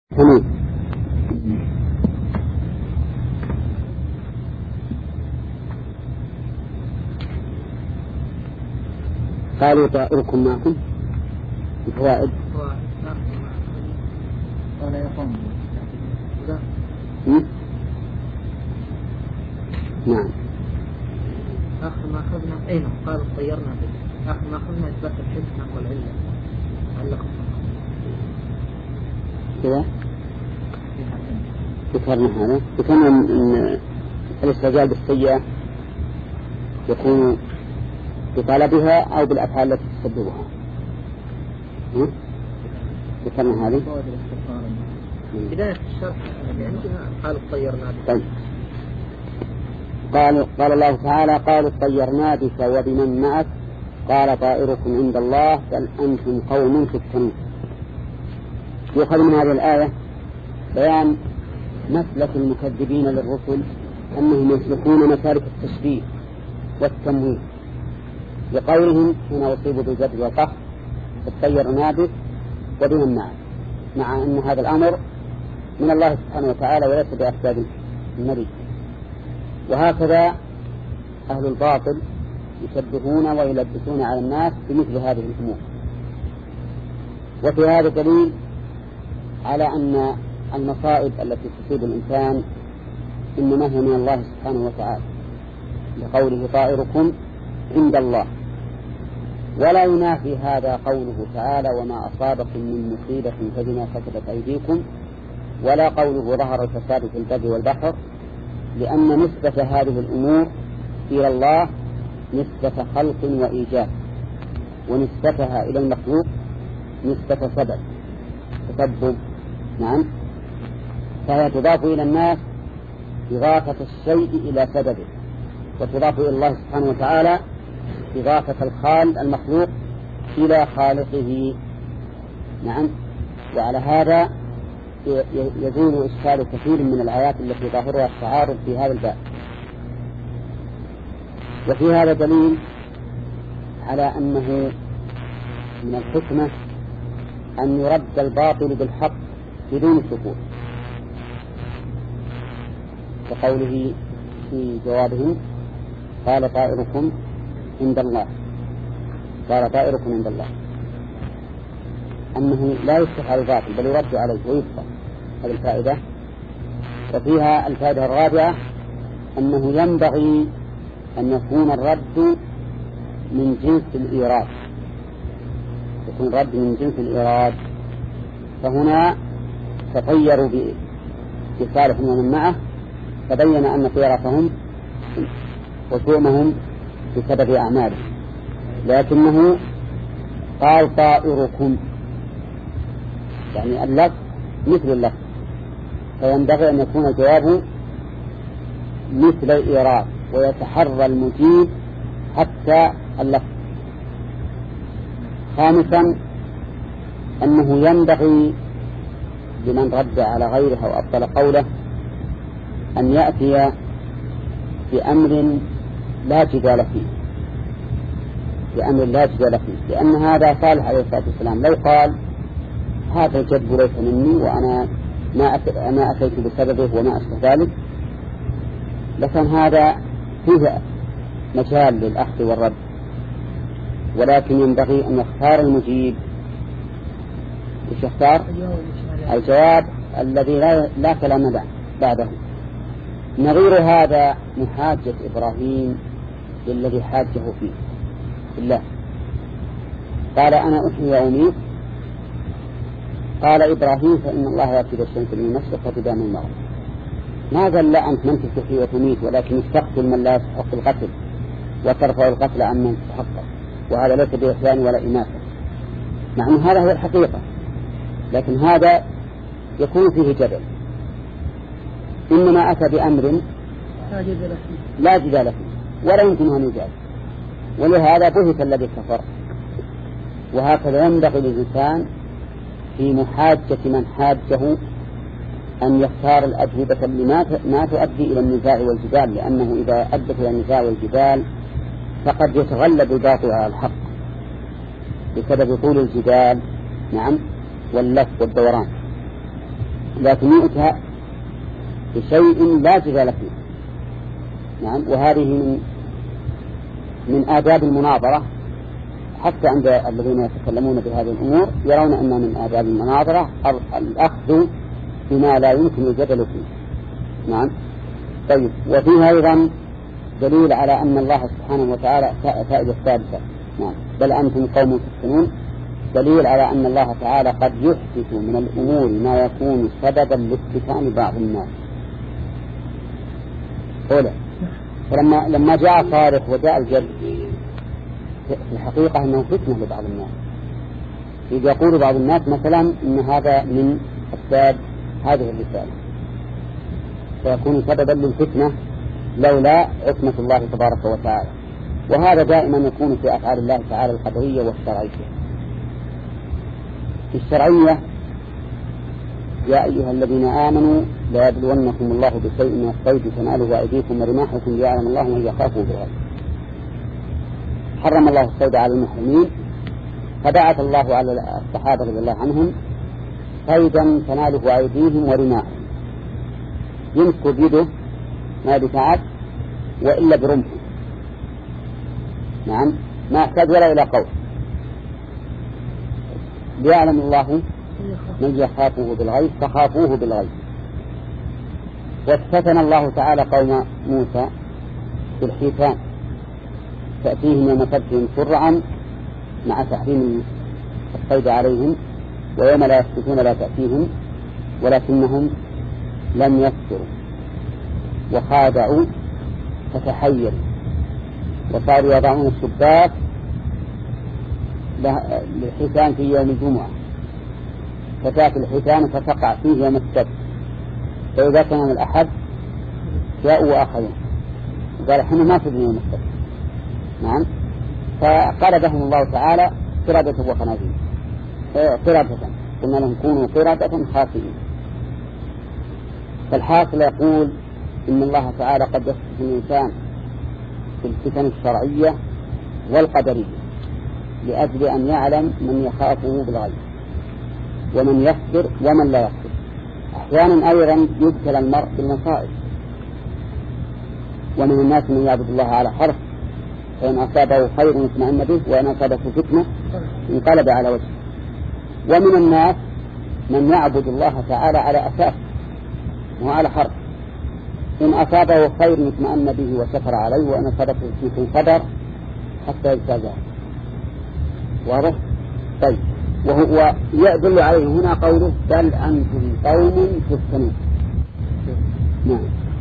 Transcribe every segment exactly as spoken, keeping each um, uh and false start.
حميد. قالوا طائركم معكم الفوائد. ولا يقوم نعم. آخر ما أخذنا أين قال طيرنا به، آخر ما أخذنا إثبات الحكمة والعلة علكم كذا ذكرنا هذا ذكرنا أن الاستعجال بالسيئة يكون بطلبها أو بالأفعال التي تسببها. ذكرنا هذه بداية الشرح عندنا قال طيرنا به. طيب. قال قال الله تعالى قالوا طيرنا بك وبمن معك قال طائركم عند الله بل أنتم قوم تفتنون. يؤخذ من هذه الآية بيان مسلك المكذبين للرسل أنهم يسلكون مسالك التشبيه والتمويل لقولهم حين أصيبوا بالجد والقهر طيرنا بك وبمن معك، مع أن هذا الأمر من الله سبحانه وتعالى وليس بأسباب النبي. وهكذا أهل الباطل يشبهون ويلبسون على الناس بمثل هذه الأمور. وفي هذا دليل على أن المصائب التي تصيب الإنسان إنما هي من الله سبحانه وتعالى لقوله طائركم عند الله. ولا ينافي هذا قوله تعالى وما أصابكم من مصيبة فبما كسبت أيديكم، ولا قوله ظهر الفساد في البر والبحر، لأن نسبة هذه الأمور إلى الله نسبة خلق وإيجاد، ونسبتها إلى المخلوق نسبة سبب تسبب. نعم. فهي تضاف إلى الناس إضافة الشيء إلى سببه، وتضاف إلى الله سبحانه وتعالى إضافة الخالق المخلوق إلى خالقه. نعم. وعلى هذا يزول إشكال كثير من الآيات التي ظاهرها التعارض في هذا الباب. وفي هذا دليل على أنه من الحكمة أن يرد الباطل بالحق بدون سكوت، كقوله في جوابهم قال طائركم عند الله قال طائركم عند الله، أنه لا يفتح على الباطل بل يرد عليه ويبقى. هذه الفائدة. وفيها الفائدة الرابعة أنه ينبغي أن يكون الرد من جنس الإيراد، يكون الرد من جنس الإيراد. فهنا تطيروا بصالح ومن معه، فبين أن طيرتهم وسومهم بسبب أعمالهم، لكنه قال طائركم يعني اللفظ مثل اللفظ، فينبغي أن يكون الجواب مثل الإيراد ويتحرى المجيب حتى اللفظ. خامسا أنه ينبغي لمن رد على غيره أو أبطل قوله أن يأتي بأمر لا جدال فيه، بأمر لا جدال فيه، لأن هذا صالح عليه الصلاة والسلام لو قال هذا الجد ليس مني وأنا ما أتيت بسببه وما أشبه ذلك لكن هذا فيه مجال للأخذ والرد، ولكن ينبغي أن يختار المجيب. إيش يختار؟ الجواب الذي لا, لا كلام بعده. نظير هذا محاجة إبراهيم للذي حاجه فيه بالله، قال أنا أحيي وأميت. قال إبراهيم فإن الله يأتي بالشمس من المشرق فتبان من المغرب. ما قال لا أنت من تحيي وتميت، ولكن استقتل من لا يستحق القتل وترفع القتل عن من يستحقه، وهذا ليس بإحسان ولا إناثة، مع أن هذا هو الحقيقة، لكن هذا يكون فيه جدل. إنما أتى بأمر لا جدال فيه ولا يمكن أن يجاد، ولهذا بهت الذي كفر. وهكذا ينبغي للإنسان في محاجة من حاجه أن يختار الأجوبة اللي ما تؤدي إلى النزاع والجدال، لأنه إذا أدت إلى النزاع والجدال فقد يتغلب الباطل على الحق بسبب طول الجدال. نعم. واللف والدوران. لكن يؤتى بشيء لا جدال فيه. نعم. وهذه من من آداب المناظرة، حتى عند الذين يتكلمون بهذه الأمور يرون أن من آداب المناظرة الأخذ بما لا يمكن الجدل فيه. نعم. طيب. وفيها أيضا دليل على أن الله سبحانه وتعالى فائدة الثالثة. نعم. بل أنتم قوم تفتنون، دليل على أن الله تعالى قد يحدث من الأمور ما يكون سببا لافتتان بعض الناس. أولا، فلما لما جاء صارخ وجاء الجد في الحقيقة أنه فتنة لبعض الناس. إذا يقول بعض الناس مثلا إن هذا من أسباب هذه الرسالة، فيكون سببا للفتنة لولا عصمة الله تبارك وتعالى. وهذا دائما يكون في أفعال الله تعالى القدرية والشرعية. في الشرعية: يا أيها الذين آمنوا لا يبلونكم الله بشيء من الصيد تناله أيديكم ورماحكم ليعلم الله من يخافه بالغيب. حرم الله الصيد على المحرمين، فبعث الله على الصحابة رضي الله عنهم صيدا تناله أيديهم ورماحهم، يمسك بيده ما بتعب وإلا برمحه. نعم. ما احتاج ولا إلى قول، ليعلم الله من يخافه بالغيب فخافوه بالغيب. واستثنى الله تعالى قوم موسى بالحيتان، تأتيهم يوم سبتهم شرعا مع تحريم الصيد عليهم، ويوم لا يسبتون لا تأتيهم، ولكنهم لم يسروا وخادعوا فتحيروا وصاروا يضعون الشباك للحيتان في يوم الجمعة، فتأتي الحيتان فتقع فيه يوم السبت، فإذا كان الأحد جاءوا وآخرون وقال احنا ما سبنا يوم السبت. نعم. فقلبهم الله تعالى قردة وخنازير، قردة، قلنا لهم كونوا قردة خاسئين. فالحاصل يقول إن الله تعالى قد يفتح الإنسان في الفتن الشرعية والقدرية لأجل أن يعلم من يخافه بالغيب ومن يصبر ومن لا يصبر. أحيانا أيضا يبتلى المرء بالمصائب، ومن الناس من يعبد الله على حرف، فإن أصابه خير اطمأن به وإن أصابته فتنة انقلب على وجهه. ومن الناس من يعبد الله تعالى على أساس وعلى حرف، إن أصابه خير اطمأن به وشكر عليه، وإن أصابته فتنة صبر حتى يجتازه. واضح؟ طيب. وهو يدل عليه هنا قوله بل أنتم قوم تفتنون. نعم.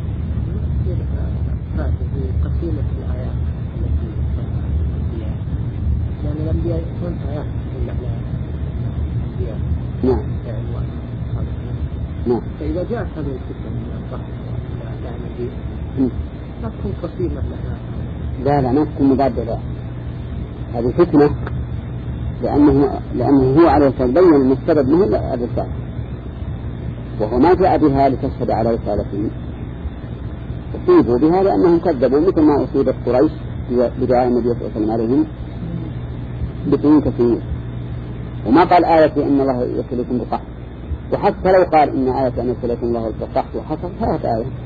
هذه قسيمة الآيات التي فيها، لأن الأنبياء يكون آيات إلا الأنبياء. نعم. نعم. فإذا جاءت هذه الفتنة من الصحف يعني ما تكون قسيمة لها. لا لا ما تكون مبادرة. هذه فتنة لأنه لأنه هو عليه السلام بين أن السبب منه الرسالة، وهو ما جاء بها لتشهد على رسالته، أصيبوا بها لأنهم كذبوا مثل ما أصيبت قريش بدعاء النبي صلى الله عليه وسلم عليهم بدون كثير. وما قال آية أن الله يرسلكم بقحط، وحتى لو قال إن آية أن يرسلكم الله بقحط وحصل هذا آية.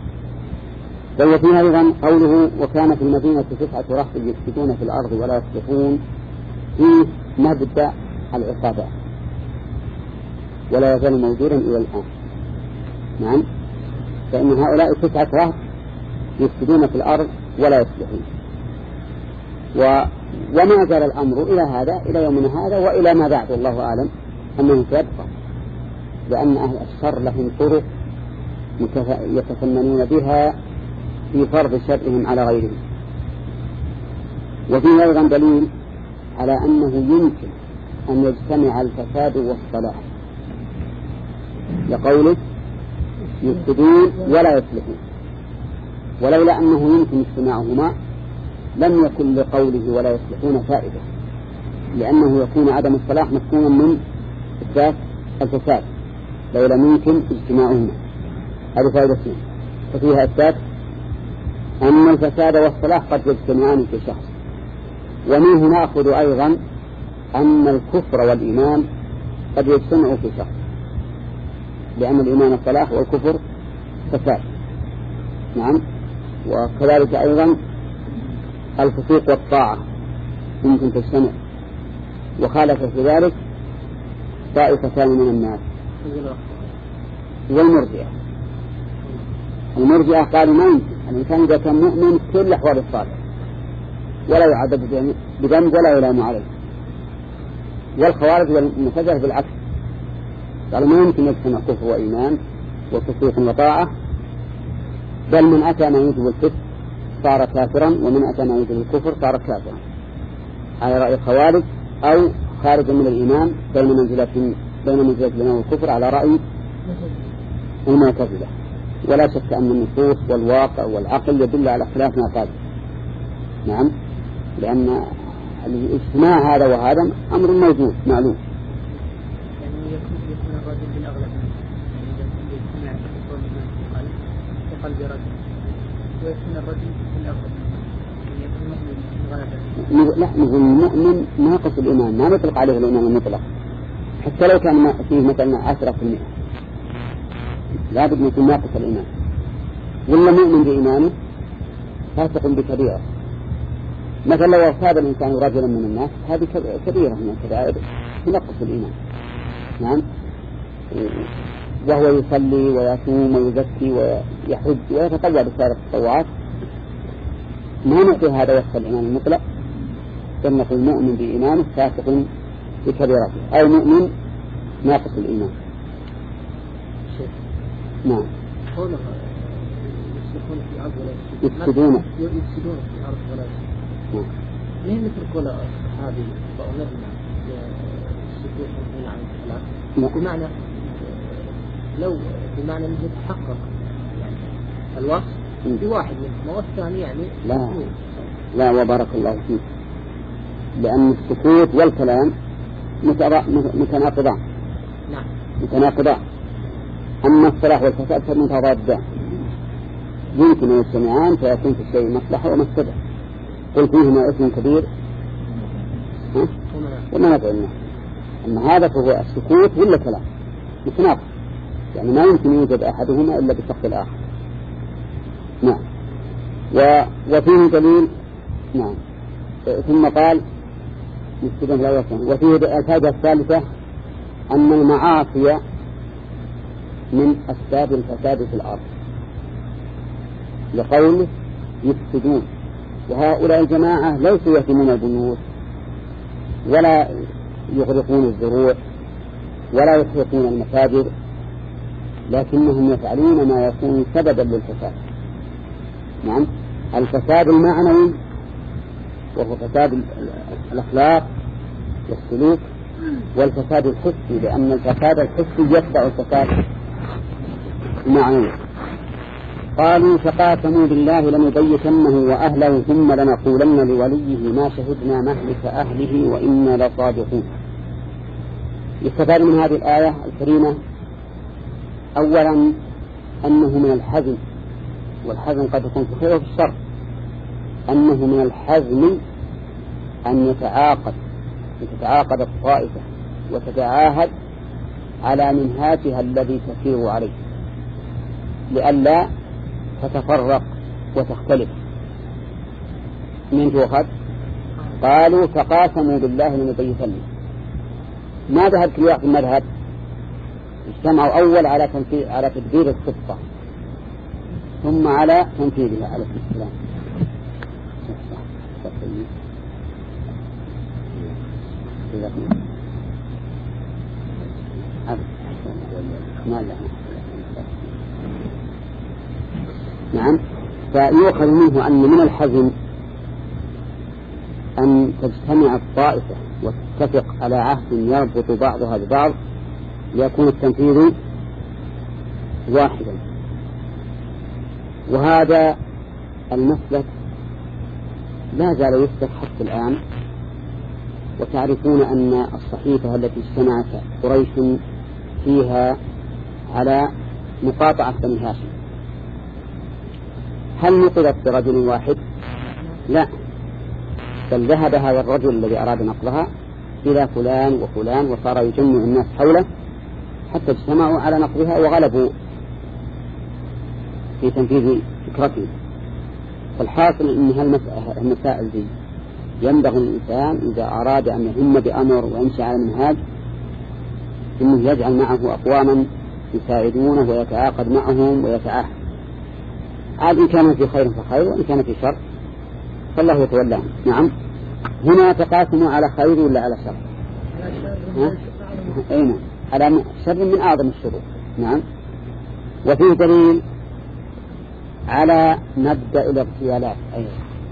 وفيها أيضا قوله وكان في المدينة تسعة رهط يفسدون في الأرض ولا يصلحون، فيه مبدأ العقابات ولا يزال موجودا إلى الآن. نعم. فإن هؤلاء تسعة رهط يفسدون في الأرض ولا يصلحون، و... وما زال الأمر إلى هذا إلى يومنا هذا وإلى ما بعد والله أعلم أنه سيبقى، لأن أهل الشر لهم طرق يتفننون بها في فرض شرهم على غيرهم. وفيه أيضا دليل على أنه يمكن أن يجتمع الفساد والصلاح، لقوله يفسدون ولا يصلحون، ولولا أنه يمكن اجتماعهما لم يكن لقوله ولا يصلحون فائدة، لأنه يكون عدم الصلاح مفهوما من إثبات الفساد لولا يمكن اجتماعهما. هذه فائدتين، ففيها إثبات أن الفساد والصلاح قد يجتمعان في شخص. ومنه نأخذ أيضا أن الكفر والإيمان قد يجتمعوا في شخص، لأن الإيمان صلاح والكفر فساد. نعم. وكذلك أيضا الفسوق والطاعة يمكن تجتمع، وخالف في ذلك طائفتان من الناس والمرجئة. المرجئة قالوا ما يمكن الإنسان إذا كان مؤمن كل أحوال الصالح ولا يعذب بذنب ولا يلام عليه. والخوارج والمعتزلة بالعكس قالوا ما يمكن يجتمع كفر وإيمان وفسوق وطاعة، بل من أتى ما يوجب الكفر صار كافرا، ومن أتى ما يوجب الكفر صار كافرا، على رأي الخوارج، أو خارج من الإيمان بين منزلة بين منزلة الإيمان والكفر على رأي المعتزلة. ولا شك أن النصوص والواقع والعقل يدل على خلاف ما قال. نعم. لأن الاجتماع هذا وهذا أمر موجود معلوم. يعني يكون الرجل بالأغلب يعني إذا يجتمع الكفر والإيمان في قلب رجل، ويكون الرجل بالأغلب يعني يكون مؤمن غالبا. لا، نقول المؤمن ناقص الإيمان، ما نطلق عليه الإيمان المطلق حتى لو كان فيه مثلا عشرة في المئة، لا بد يكون ناقص الإيمان. ولا مؤمن بإيمانه فاسق بكبيرة. مثلا لو أصاب الإنسان رجلا من الناس هذه كبيرة من الكبائر تنقص الإيمان. نعم. وهو يصلي ويصوم ويزكي ويحج ويتطوع بسائر التطوعات، ما نعطي هذا وصف الإيمان المطلق، بل نقول مؤمن بإيمانه فاسق بكبيرته، أو مؤمن ناقص الإيمان. نعم. قوله يفسدون في الأرض ولا يفسدون يفسدون في الأرض ولا يفسدون. ليه مثل قول الصحابي فأمرنا بالسكوت عن الخلاف؟ بمعنى لو بمعنى أنه يتحقق يعني الوصف بواحد منهم والثاني يعني لا لا وبارك الله فيك، لأن السكوت والكلام متناقضان. نعم متناقضان. أما الصلاح والفساد فمتضادان، يمكن أن يجتمعان فيكون في الشيء مصلحة ومفسدة. قل فيهما اسم كبير وما نفع الناس. أما هذا فهو السكوت ولا كلام متناقض، يعني ما يمكن يوجد أحدهما إلا بشق الآخر. نعم. و... وفيه دليل. نعم. ثم قال وفيه الفائدة الثالثة أن المعاصي من أسباب الفساد في الأرض، لقوله يفسدون. وهؤلاء الجماعة ليسوا يهدمون البيوت ولا يغرقون الزروع ولا يحرقون المساجد، لكنهم يفعلون ما يكون سببا للفساد. نعم. الفساد المعنوي وهو فساد الأخلاق والسلوك، والفساد الحسي، لأن الفساد الحسي يتبع الفساد المعنوي. قالوا فقاسموا بالله لنبيتنه وأهله ثم لنقولن لوليه ما شهدنا مهلك أهله وإنا لصادقون. يستفاد من هذه الآية الكريمة أولا أنه من الحزم، والحزم قد يكون في الخير وفي الشر، أنه من الحزم أن يتعاقد يتعاقد الطائفة وتتعاهد على منهاجها الذي تسير عليه لئلا تتفرق وتختلف. من جوهد قالوا فقاسموا بالله لنبيتنه. ما ذهب كل واحد المذهب؟ اجتمعوا أول على تنفيذ على تدبير الخطة ثم على تنفيذها على السلام. نعم. فيؤخذ منه أن من الحزم أن تجتمع الطائفة وتتفق على عهد يربط بعضها ببعض ليكون التنفيذ واحدا. وهذا المسلك لا زال يسلك حتى الآن. وتعرفون أن الصحيفة التي اجتمعت قريش فيها على مقاطعة بني هاشم هل نقلت برجل واحد؟ لا، بل ذهب هذا الرجل الذي أراد نقلها إلى فلان وفلان وصار يجمع الناس حوله حتى اجتمعوا على نقضها وغلبوا في تنفيذ فكرته. فالحاصل أن هالمسائل دي ينبغي الإنسان إذا أراد أن يهم بأمر ويمشي على المنهاج أنه يجعل معه أقواما يساعدونه ويتعاقد معهم ويتعاهد. عاد إن كان في خير فخير وإن كان في شر فالله يتولاه. نعم. هنا تقاسموا على خير ولا على شر؟ أين؟ على شر من أعظم الشرور. نعم. وفيه دليل على مبدأ الاغتيالات أيضا.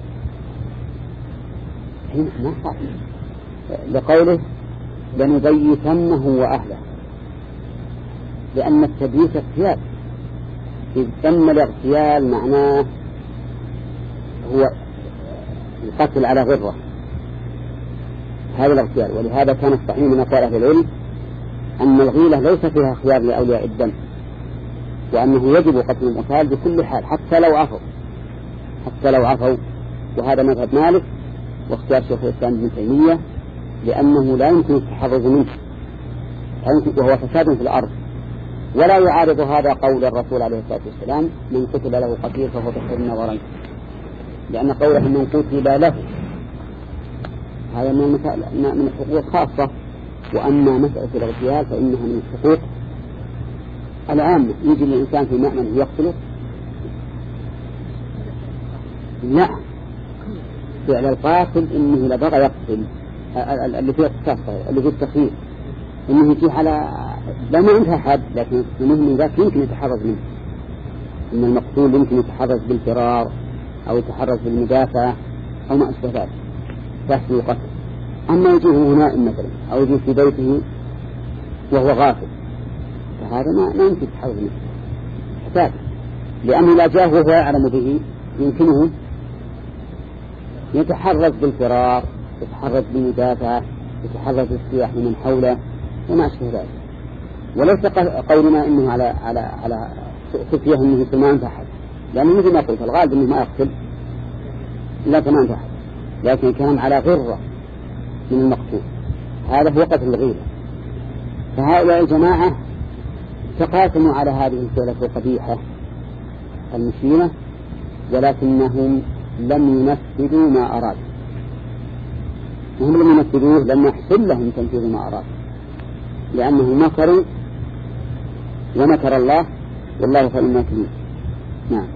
هنا ما صار لقوله لنبيتنه وأهله، لأن التبييت اغتيال. إذ ثم الاغتيال معناه هو القتل على غرة، هذا الاغتيال. ولهذا كان الصحيح من أقوال أهل العلم أن الغيلة ليس فيها خيار لأولياء الدم، وأنه يجب قتل الأطفال بكل حال حتى لو عفوا حتى لو عفوا وهذا مذهب مالك واختيار شيخ الإسلام ابن تيمية، لأنه لا يمكن التحرز منه وهو فساد في الأرض. ولا يعارض هذا قول الرسول عليه الصلاة والسلام من قتل له قتيل فهو تحرير نظرين، لأن قوله من قتل له هذا من الحقوق الخاصة، وأما مسألة الاغتيال فإنها من الحقوق العامة. يجي الإنسان في مأمن يقتله؟ لا، فعل القاتل إنه لبغى يقتل اللي فيه القصاص اللي فيه التخيير، إنه يجي على لا ما عندها حد، لكن المهم ذاك يمكن يتحرز منه، إن المقتول يمكن يتحرز بالفرار أو يتحرز بالمدافع أو ما أشبه ذلك تحت القتل. أما يجيه هنا مثلا أو يجيه في بيته وهو غافل فهذا ما ما يمكن يتحرز منه حساب، لأنه لا جاه وهو يعلم به يمكنه يتحرز بالفرار، يتحرز بالمدافع، يتحرز بالسلاح من حوله وما أشبه ذلك. وليس قولنا إنه على على على خفيه إنه ثمان فحل، لأنه مثل ما قلت الغالب إنه ما يقتل إلا ثمان فحل، لكن كان على غرة من المقتول، هذا هو قتل الغيرة. فهؤلاء الجماعة تقاسموا على هذه الفعلة القبيحة المشينة، ولكنهم لم ينفذوا ما أرادوا، وهم لم ينفذوه لم يحصل لهم تنفيذ ما أرادوا، لأنهم مكروا ومكر الله والله خير الماكرين. نعم.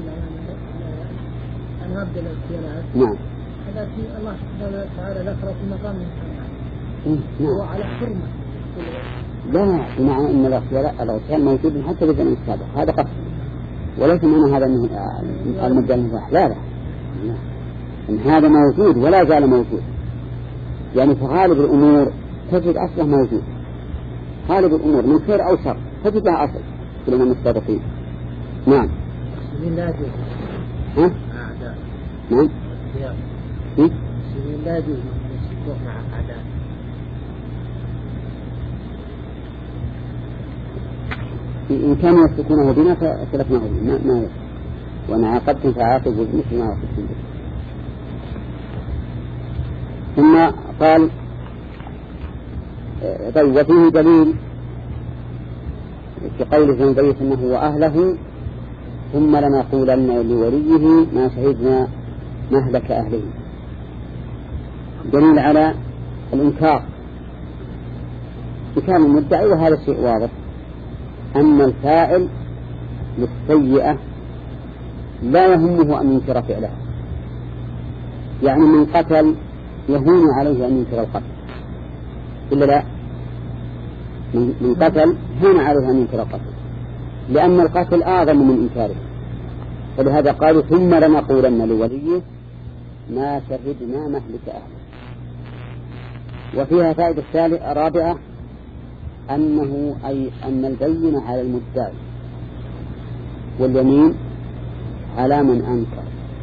نعم. هذا في الله سبحانه وتعالى ذكر في مقام نعم. هو على حرمة. لا، بمعنى أن الاغتيال موجود حتى بالزمن السابق، هذا قصد، وليس معنى هذا أنه المجال المباح، لا لا إن هذا موجود ولا زال موجود. يعني في غالب الأمور تجد أصله موجود، غالب الأمور من خير أو شر تجد لها أصل في الأمم السابقين. نعم. لا يجوز. ها؟ نعم. إيه؟ لا يجوز السكوت مع أعداء. إن كانوا يسكونه بنا فاختلفنا به ما ما وأنا عاقبتم فعاقبوا بمثل ما عاقبتم به. ثم قال طيب وفيه دليل في قوله فنبيت أنه وأهله ثم لنقولن لوليه ما شهدنا مهلك أهله. دليل على الإنكار إنكار المدعي، وهذا الشيء واضح أن الفاعل للسيئة لا يهمه أن ينكر فعلها، يعني من قتل يهون عليه أن ينكر القتل إلا لا، من قتل هون عليه أن ينكر القتل، لأن القتل أعظم من إنكاره. ولهذا قالوا ثم لنقولن لوليه ما شهدنا مهلك أهله. وفيها فائدة الثالثة رابعة أنه أي أن البينة على المدعي واليمين على من أنكر.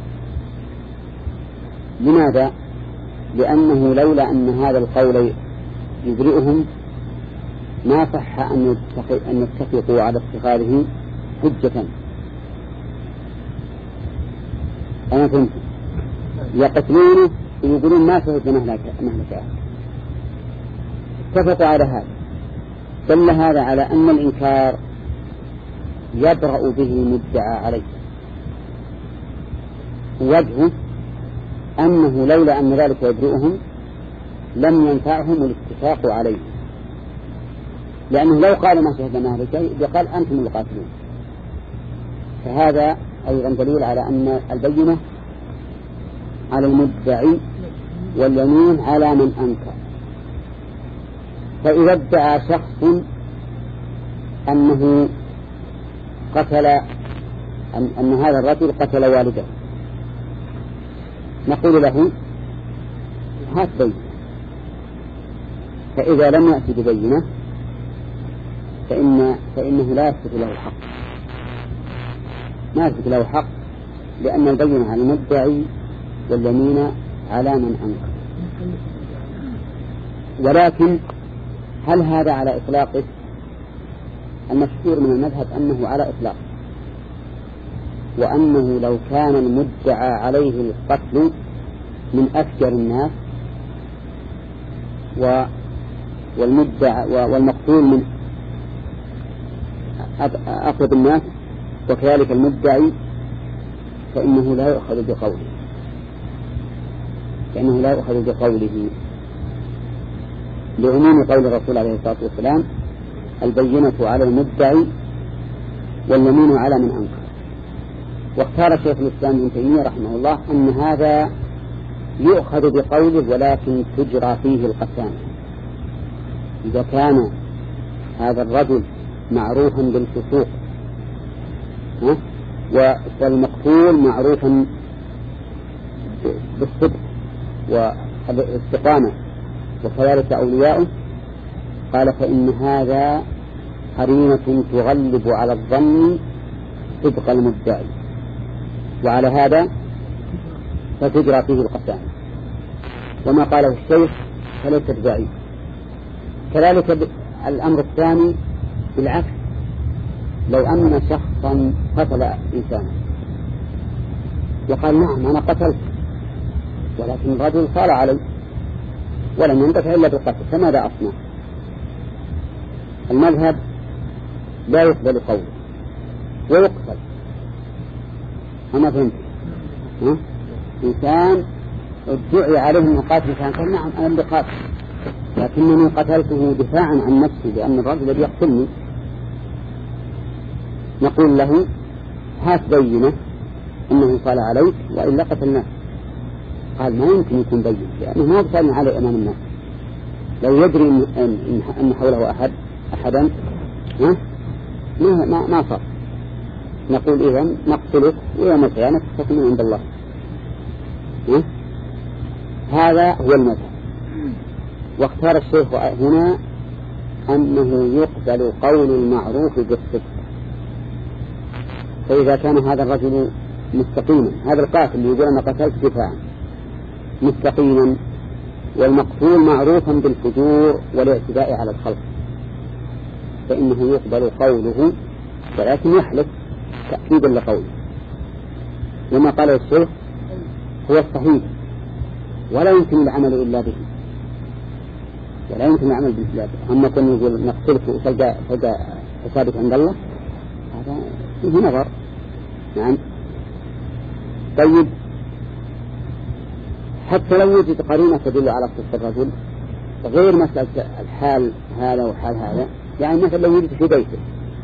لماذا؟ لأنه لولا أن هذا القول يبرئهم ما صح أن يتفقوا على اتخاذه حجة. أنا فهمت يقتلونه ويقولون ما شهدنا مهلك أهله، اتفقوا على هذا، دل هذا على أن الإنكار يبرأ به مدعى عليه، وجهه أنه لولا أن ذلك يبرئهم لم ينفعهم الاتفاق عليه، لأنه لو قال ما شهدنا أهل شيء يقال أنتم القاتلون. فهذا أيضا دليل على أن البينة على المدعي واليمين على من أنكر. فإذا ادعى شخص أنه قتل أن, أن هذا الرجل قتل والده، نقول له هات بينة. فإذا لم يأتي ببينة فإن فإنه لا يثبت له الحق، ما يثبت له الحق، لأن البينة على المدعي واليمين على من أنكر. ولكن هل هذا على إطلاقه؟ المشهور من المذهب أنه على إطلاقه، وأنه لو كان المدعى عليه القتل من أفجر الناس والمدعى والمقتول من أقرب الناس وكذلك المدعي، فإنه لا يؤخذ بقوله فإنه لا يؤخذ بقوله لعموم قول الرسول عليه الصلاة والسلام: البينة على المدعي واليمين على من أنكر. واختار شيخ الإسلام ابن تيمية رحمه الله أن هذا يؤخذ بقوله ولكن تجرى فيه القسامة. إذا كان هذا الرجل معروفا بالفسوق والمقتول معروفا بالصدق والاستقامة وكذلك أولياؤه، قال فإن هذا قرينة تغلب على الظن صدق المدعي، وعلى هذا فتجرى فيه القسامة. وما قاله الشيخ فليس بعيد. كذلك الأمر الثاني بالعكس، لو أن شخصا قتل إنسانا وقال نعم أنا قتلت، ولكن الرجل صار علي ولم ينتفع إلا بالقتل، فماذا أصنع؟ المذهب لا يقبل قوله ويقتل. أما فهمت؟ ها؟ إنسان ادعي عليه من قاتل كان قال نعم أنا اللي قاتل، لكنني قتلته دفاعا عن نفسي لأن الرجل الذي يقتلني. نقول له هات بينة أنه صال عليك وإلا قتلناك. قال ما يمكن يكون بين، لأنه ما بصالنا عليه أمام الناس، لو يدري إن, إن, إن حوله أحد أحدا ما ما ما صار. نقول إذن نقتلك ويوم القيامة تستقيم عند الله. ها؟ هذا هو المذهب. واختار الشيخ هنا أنه يقبل قول المعروف بالصدق. فإذا كان هذا الرجل مستقيما، هذا القاتل اللي يقول أنا قتلت دفاعا مستقيما، والمقتول معروفا بالفجور والاعتداء على الخلق، فإنه يقبل قوله ولكن يحلف تأكيدا لقوله. وما قاله الشيخ هو الصحيح، ولا يمكن العمل إلا به، ولا يمكن العمل بالله. أما كن يقول نقتلك وفجأة فجأة حسابك عند الله، هذا فيه نظر. نعم. طيب حتى لو وجد قرينة تدل على قصة الرجل غير مسألة الحال هذا وحال هذا، يعني مثلا لو وجد في بيته،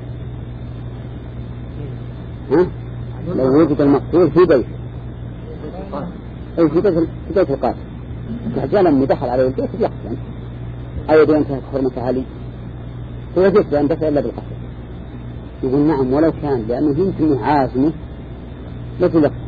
ها؟ لو وجد المقتول في بيته أو في بيت في بيت القاتل، رجال لما دخل عليه البيت يقتل أو ينتهك حرمة علي، فوجدت أن دخل إلا بالقتل. يقول نعم ولو كان، لأنه يمكن عازمه مثل لك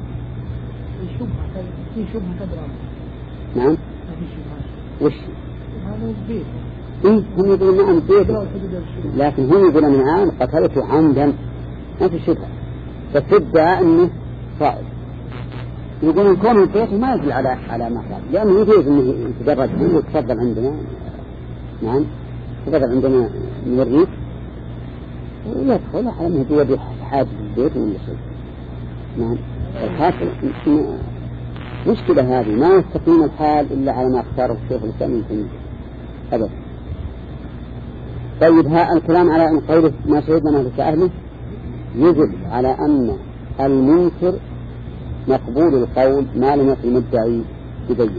في شبهة تدرى. نعم. ما في شبهة. وش؟ هذا بيت. إيه هم يقولون نعم بيت، لكن هم يقولون من عام قتلته عمدا، ما في شبهة، فتدعى أنه صائب. يقولون كونه البيت ما يدل على على ما قال، لأنه يجوز أنه يتدرج عنه ويتفضل عندنا. نعم. يتفضل عندنا نوريك ويدخل على أنه يودي حاجة البيت ولا شيء. نعم. الحاصل مشكلة هذه، ما يستقيم الحال إلا على ما اختاره الشيخ الإسلام ابن تيمية أبدا. طيب ها الكلام على أن قوله ما شهدنا مهلك أهله يجب على أن المنكر مقبول القول ما لم يكن المدعي يبين.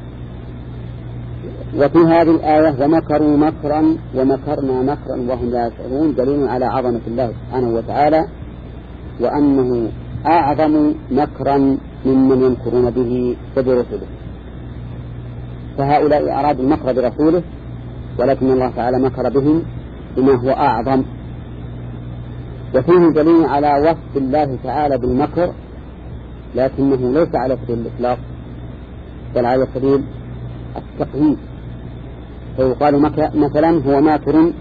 وفي هذه الآية ومكروا مكرا ومكرنا مكرا وهم لا يشعرون دليل على عظمة الله سبحانه وتعالى وأنه أعظم مكرا ممن يمكرون به وبرسله. فهؤلاء أرادوا المكر برسوله ولكن الله تعالى مكر بهم بما هو أعظم. وفيه دليل على وصف الله تعالى بالمكر لكنه ليس على سبيل الإطلاق بل على سبيل التقييد. فيقال مثلا هو ماكر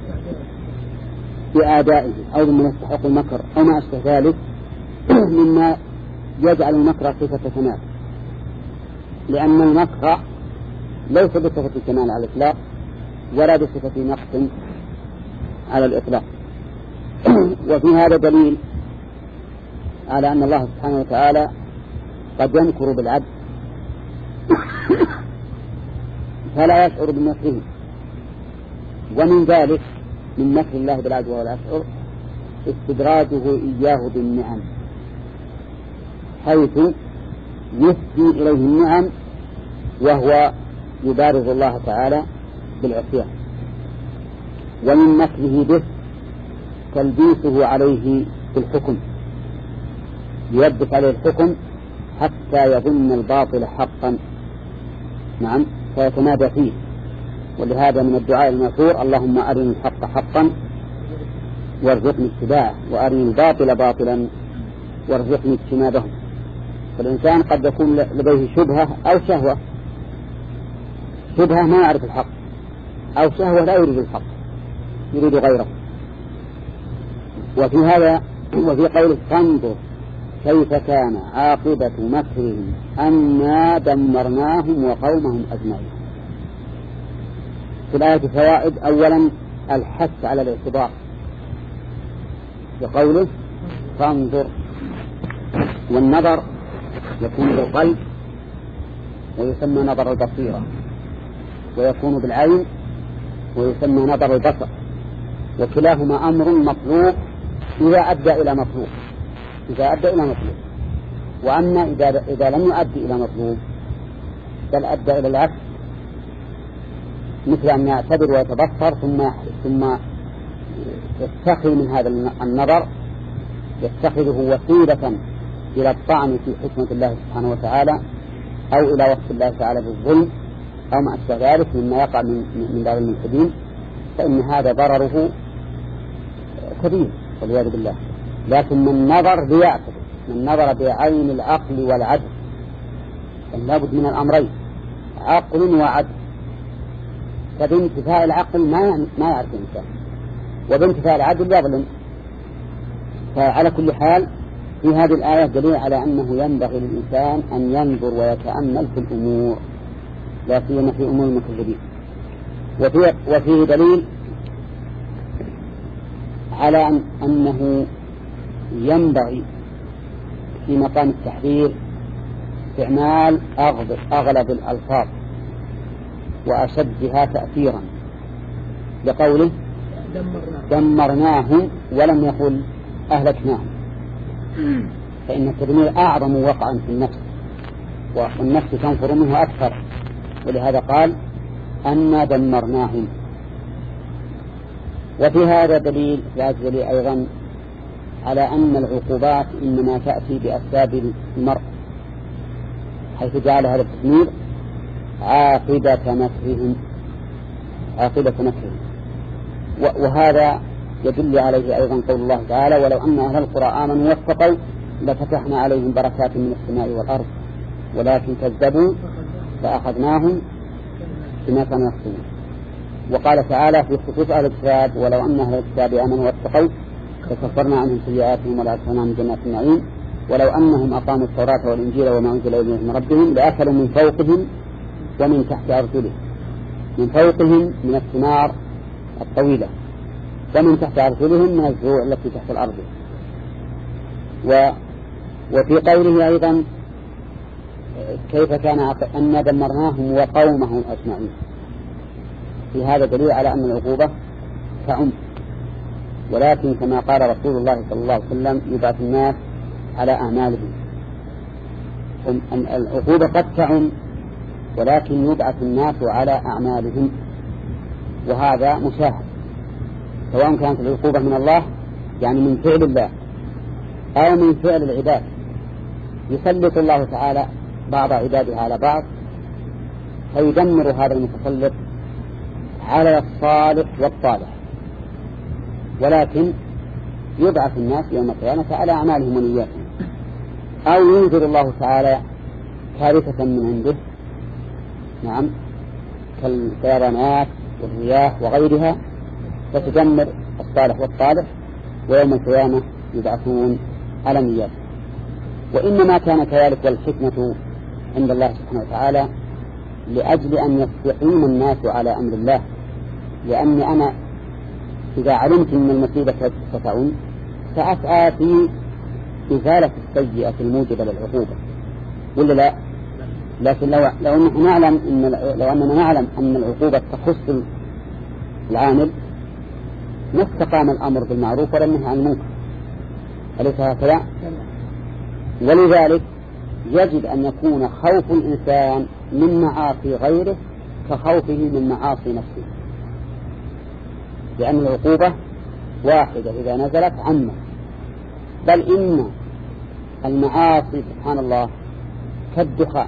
بآدائه أو من يستحق المكر أو ما أشبه ذلك مما يجعل المكر صفة كمال، لأن المكر ليس بصفة الكمال على الإطلاق ولا بصفة نقص على الإطلاق. وفي هذا دليل على أن الله سبحانه وتعالى قد يمكر بالعبد فلا يشعر بمكره. ومن ذلك من مكر الله بالعبد وهو لا يشعر استدراجه إياه بالنعم، حيث يفدي إليه النعم وهو يبارز الله تعالى بالعصيان. ومن مكره به تلبيسه عليه بالحكم، يلبس عليه الحكم حتى يظن الباطل حقا، نعم، فيتمادى فيه. ولهذا من الدعاء المأثور اللهم أرني الحق حقا وارزقني اتباعه وأرني الباطل باطلا وارزقني اجتنابه. فالإنسان قد يكون لديه شبهة أو شهوة، شبهة ما يعرف الحق أو شهوة لا يريد الحق يريد غيره. وفي هذا وفي قوله فانظر كيف كان عاقبة مكرهم أنا دمرناهم وقومهم أجمعين. في الآية فوائد: أولا الحث على الاعتبار بقوله فانظر، والنظر يكون بالقلب ويسمى نظر البصيرة، ويكون بالعين ويسمى نظر البصر، وكلاهما أمر مطلوب إذا أدى إلى مطلوب إذا أدى إلى مطلوب وأما إذا, إذا لم يؤدي إلى مطلوب بل أدى إلى العكس، مثل أن يعتبر ويتبصر ثم ثم يستخي من هذا النظر يتخذه وسيلة إلى الطعن في حكمة الله سبحانه وتعالى أو إلى وصف الله تعالى بالظلم أو ما أشبه ذلك مما يقع من من دار المنحدين، فإن هذا ضرره كبير والعياذ بالله. لكن من نظر بيعتبر، من نظر بعين العقل والعدل، لابد من الأمرين عقل وعدل. فبانتفاء العقل ما ما يعرف الإنسان، وبانتفاء العدل يظلم. فعلى كل حال في هذه الآية دليل على أنه ينبغي للإنسان أن ينظر ويتأمل في الأمور، لا سيما في أمور المكذبين. وفيه, وفيه دليل على أن أنه ينبغي في مقام التحذير استعمال أغلب الألفاظ وأشدها تأثيرا، لقوله دمرناهم ولم يقل أهلكناهم، فإن التدمير أعظم وقعا في النفس والنفس تنفر منه أكثر، ولهذا قال أنا دمرناهم. وفي هذا دليل يجري أيضا على أن العقوبات إنما تأتي بأسباب المرء، حيث جعل هذا التدمير عاقبة مكرهم عاقبة مكرهم. وهذا يدل عليه أيضا قول الله تعالى ولو أن أهل القرى آمنوا واتقوا لفتحنا عليهم بركات من السماء والأرض ولكن كذبوا فأخذناهم بما كانوا يكسبون. وقال تعالى في خصوص أهل الكتاب ولو أن أهل الكتاب آمنوا واتقوا فكفرنا عنهم سيئاتهم ولأدخلناهم من جنات النعيم ولو أنهم أقاموا التوراة والإنجيل وما أنزل إليهم من ربهم لأكلوا من فوقهم ومن تحت أرجلهم، من فوقهم من الثمار الطويلة ومن تحت أرجلهم من الزروع التي تحت الأرض. و وفي قوله أيضا كيف كان أن دمرناهم وقومهم أجمعين، في هذا دليل على أن العقوبة تعم، ولكن كما قال رسول الله صلى الله عليه وسلم يبعث الناس على أعمالهم. العقوبة قد تعم ولكن يبعث الناس على أعمالهم، وهذا مشاهد، سواء كانت العقوبة من الله يعني من فعل الله أو من فعل العباد. يسلط الله تعالى بعض عباده على بعض فيدمر هذا المتسلط على الصالح والطالح، ولكن يبعث الناس يوم القيامة على أعمالهم ونياتهم. أو ينزل الله تعالى كارثة من عنده، نعم، كالفيضانات والرياح وغيرها، فتدمر الصالح والطالح، ويوم القيامة يبعثون على نياتهم. وإنما كان كذلك والحكمة عند الله سبحانه وتعالى لأجل أن يستقيم الناس على أمر الله، لأني أنا إذا علمت أن المصيبة ستعم سأسعى في إزالة السيئة الموجبة للعقوبة، ولا لا؟ لكن لو, لو, أننا نعلم إن لو أننا نعلم أن العقوبة تخص العامل ما استقام الأمر بالمعروف ولا النهي عن المنكر، أليس هكذا؟ ولذلك يجب أن يكون خوف الإنسان من معاصي غيره كخوفه من معاصي نفسه، لأن العقوبة واحدة إذا نزلت عامة. بل إن المعاصي سبحان الله كالدخان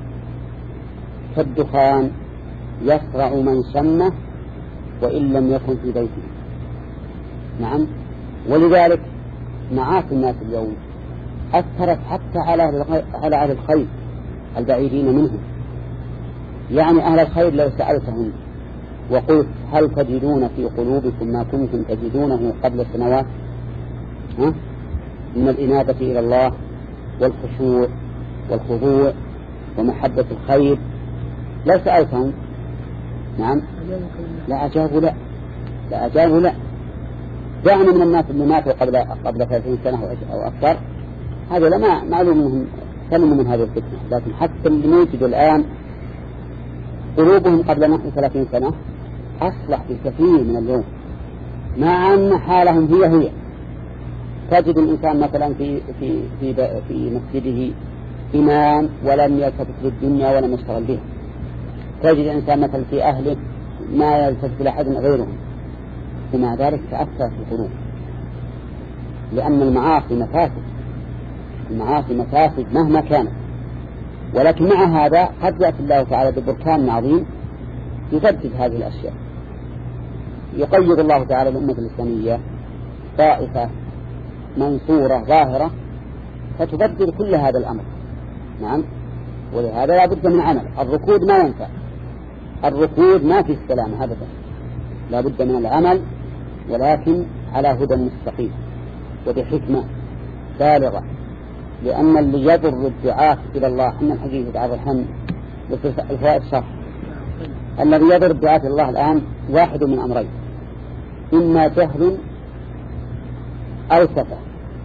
كالدخان يسرع من شمه وإن لم يكن في بيته. نعم، ولذلك معاصي الناس اليوم أثرت حتى على أهل الخير البعيدين منهم. يعني أهل الخير لو سألتهم وقلت هل تجدون في قلوبكم ما كنتم تجدونه قبل سنوات ها؟ من الإنابة إلى الله والخشوع والخضوع ومحبة الخير، لو سألتهم نعم لا أجابوا لا لا أجابوا لا. دعني من الناس اللي ماتوا قبل قبل ثلاثين سنة أو أكثر، هذا لما معلوم منهم سلموا من هذه الفتنة، لكن حتى اللي موجود الآن قلوبهم قبل نحو ثلاثين سنة أصلح بكثير من اليوم، مع أن حالهم هي هي. تجد الإنسان مثلا في في في في مسجده إمام ولم يلتفت للدنيا ولم يشتغل بها. تجد الإنسان مثلا في أهله ما يلتفت لأحد غيرهم، ومع ذلك تأثر في القلوب، لأن المعاصي مفاسد، المعاصي مفاسد مهما كانت. ولكن مع هذا قد يأتي الله تعالى ببركان عظيم يسدد هذه الأشياء. يقيد الله تعالى الأمة الإسلامية طائفة منصورة ظاهرة فتبدل كل هذا الأمر. نعم، ولهذا لا بد من عمل. الركود ما ينفع، الركود ما في السلام أبدا، لا بد من العمل، ولكن على هدى مستقيم وبحكمة بالغة. لأن اللي يضر الدعاة إلى الله إن الحديث بعض الهم الفوائد صح. الذي يضر الدعاة إلى الله الآن واحد من أمرين: إما جهل أو سفه،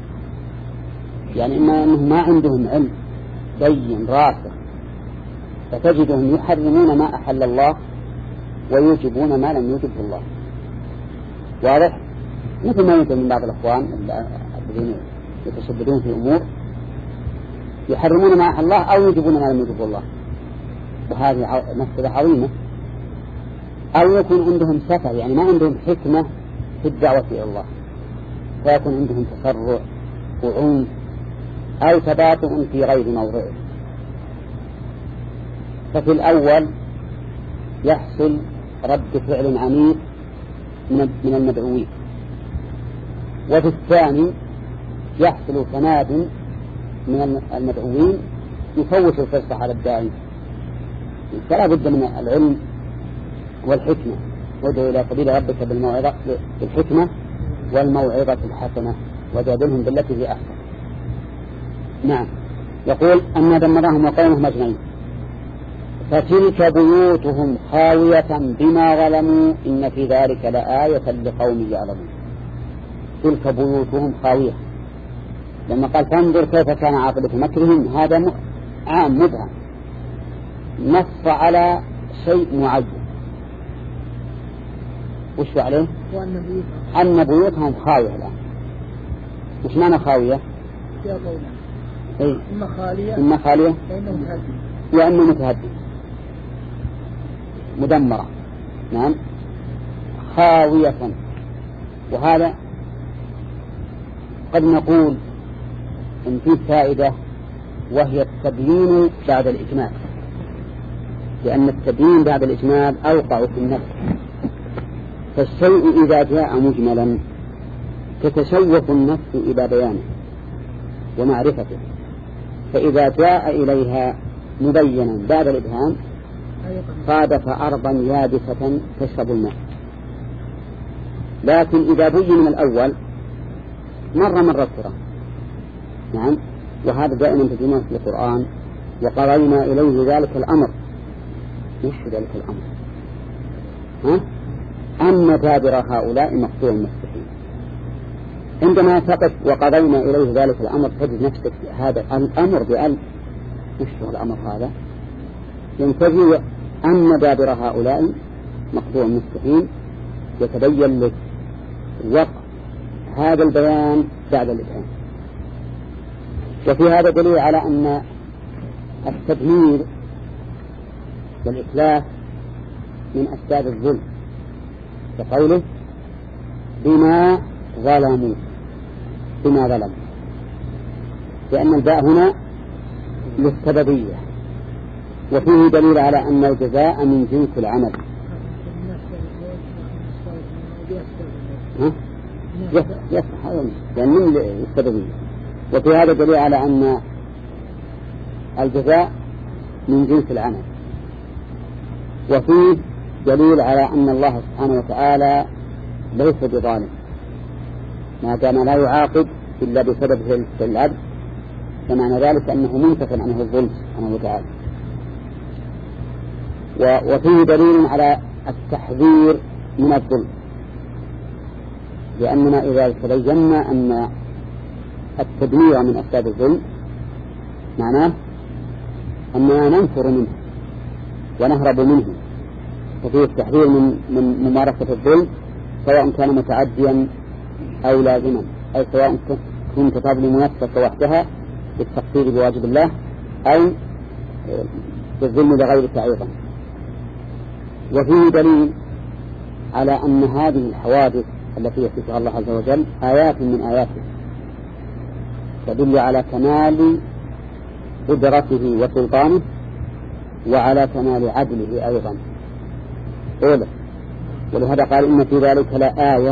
يعني إما أنهم ما عندهم علم بين راسخ، فتجدهم يحرمون ما أحل الله ويوجبون ما لم يوجبه الله. واضح؟ مثل ما يوجد من بعض الأخوان الذين يتشددون في أمور يحرمون ما أحل الله أو يوجبون ما لم يوجبه الله، وهذه مسألة عظيمة. أو يكون عندهم سفه، يعني ما عندهم حكمة في الدعوة إلى الله، فيكون عندهم تسرع وعنف أو تباطؤ في غير موضعه. ففي الأول يحصل رد فعل عنيف من المدعوين، وفي الثاني يحصل تناد من المدعوين يفوت الفرصة على الداعي. فلا بد من العلم والحكمة. وادعو إلى سبيل ربك بالموعظة بالحكمة والموعظة الحسنة وجادلهم بالتي هي أحسن. نعم، يقول أن دمرهم وقومهم أجمعين. فتلك بيوتهم خاوية بما ظلموا إن في ذلك لآية لقوم يعلمون. تلك بيوتهم خاوية، لما قال فانظر كيف كان عاقبة مكرهم، هذا عام مبهم، نص على شيء معين. وش عليه؟ وأن بيوتهم أن بيوتهم خاوية الآن. وش معنى خاوية؟ فيها قولان. إيه؟ إما خالية إما خالية فإنه متهدم وأنه متهدم مدمرة. نعم خاوية. وهذا قد نقول إن فيه فائدة وهي التبيين بعد الإجمال، لأن التبيين بعد الإجمال أوقع في النفس. فالشيء إذا جاء مجملا تتشوف النفس إلى بيانه ومعرفته، فإذا جاء إليها مبينا بعد الإبهام صادف أرضا يابسة تشرب الماء. لكن إذا بين من الأول مرة مرة أخرى. نعم وهذا دائما تجدونه في القرآن وقضينا إليه ذلك الأمر. وش ذلك الأمر؟ ها؟ أن دابر هؤلاء مقطوع مستحيل. عندما تقف وقضينا إليه ذلك الأمر تجد نفسك هذا الأمر بأل. وش هو الأمر هذا؟ ينتهي أن دابر هؤلاء مقطوع مستحيل. يتبين لك وقع هذا البيان بعد الإبهام. وفي هذا دليل على أن التدمير والإتلاف من أسباب الظلم، كقوله بما ظلموا بما ظلموا، لأن الباء هنا للسببية. وفيه دليل على أن الجزاء من جنس العمل. يصح لأن من السببية. وفي هذا دليل على أن الجزاء من جنس العمل. وفيه دليل على أن الله سبحانه وتعالى ليس بظالم، ما دام لا يعاقب إلا بسبب العبد، فمعنى ذلك أنه منتفى عنه الظلم سبحانه وتعالى. وفيه دليل على التحذير من الظلم، لأننا إذا تبينا أن التدمير من أسباب الظلم معناه أننا ننفر منه ونهرب منه. وفيه التحذير من, من ممارسة الظلم سواء كان متعديا أو لازما، أي سواء كنت تظلم نفسك وحدها بالتقصير بواجب الله أو بالظلم لغيرك أيضا. وفيه دليل على أن هذه الحوادث التي يصفها الله عز وجل آيات من آياته تدل على كمال قدرته وسلطانه وعلى كمال عدله أيضا. أولا ولهذا قال إن في ذلك لآية،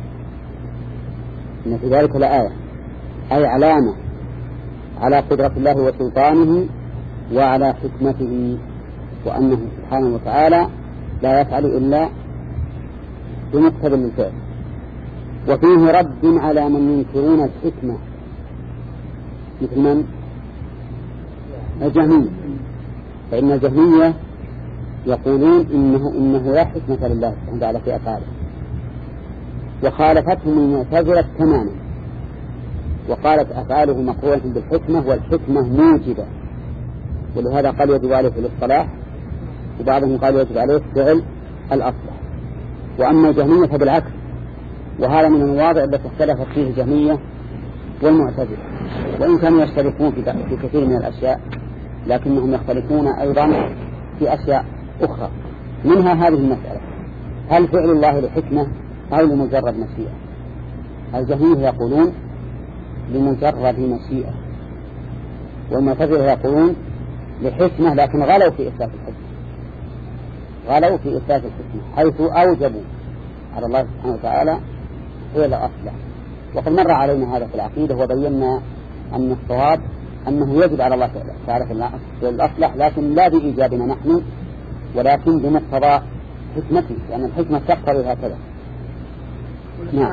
إن في ذلك لآية أي علامة على قدرة الله وسلطانه وعلى حكمته، وأنه سبحانه وتعالى لا يفعل إلا بمقتضى الفعل. وفيه رد على من ينكرون الحكمة مثل من؟ الجهمية. فإن الجهمية يقولون إنه, إنه لا حكمة لله سبحانه وتعالى في أفعاله، وخالفتهم المعتزلة تماما وقالت أفعاله مقرونة بالحكمة والحكمة موجبة، ولهذا قال يجب عليه في الاصطلاح، وبعضهم قال يجب عليه فعل الأصلح. وأما الجهمية فبالعكس، وهذا من المواضع التي اختلفت فيه الجهمية والمعتزلة، وإن كانوا يختلفون في كثير من الأشياء لكنهم يختلفون أيضا في أشياء أخرى، منها هذه المسألة: هل فعل الله لحكمة أو لمجرد مشيئة؟ الجهمية يقولون لمجرد مشيئة، والمعتزلة يقولون لحكمة، لكن غلوا في إثبات الحكمة، غلوا في إثبات الحكمة حيث أوجبوا على الله سبحانه وتعالى فعل الأصلح. وقد مر علينا هذا في العقيدة وبينا أن الصواب أنه يجب على الله تعالى فعل الأصلح، لكن لا بإيجابنا نحن ولكن بمقتضى حكمته، لأن يعني الحكمة تقتضي هكذا. نعم.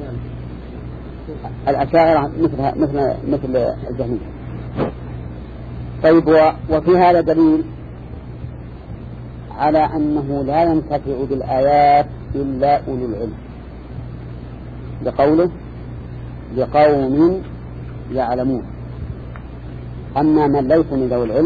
الأشاعرة مثل مثل مثل الجهمية. طيب، وفي هذا دليل على أنه لا ينتفع بالآيات إلا أولو العلم، لقوله لقوم يعلمون. أما من ليس من ذوي العلم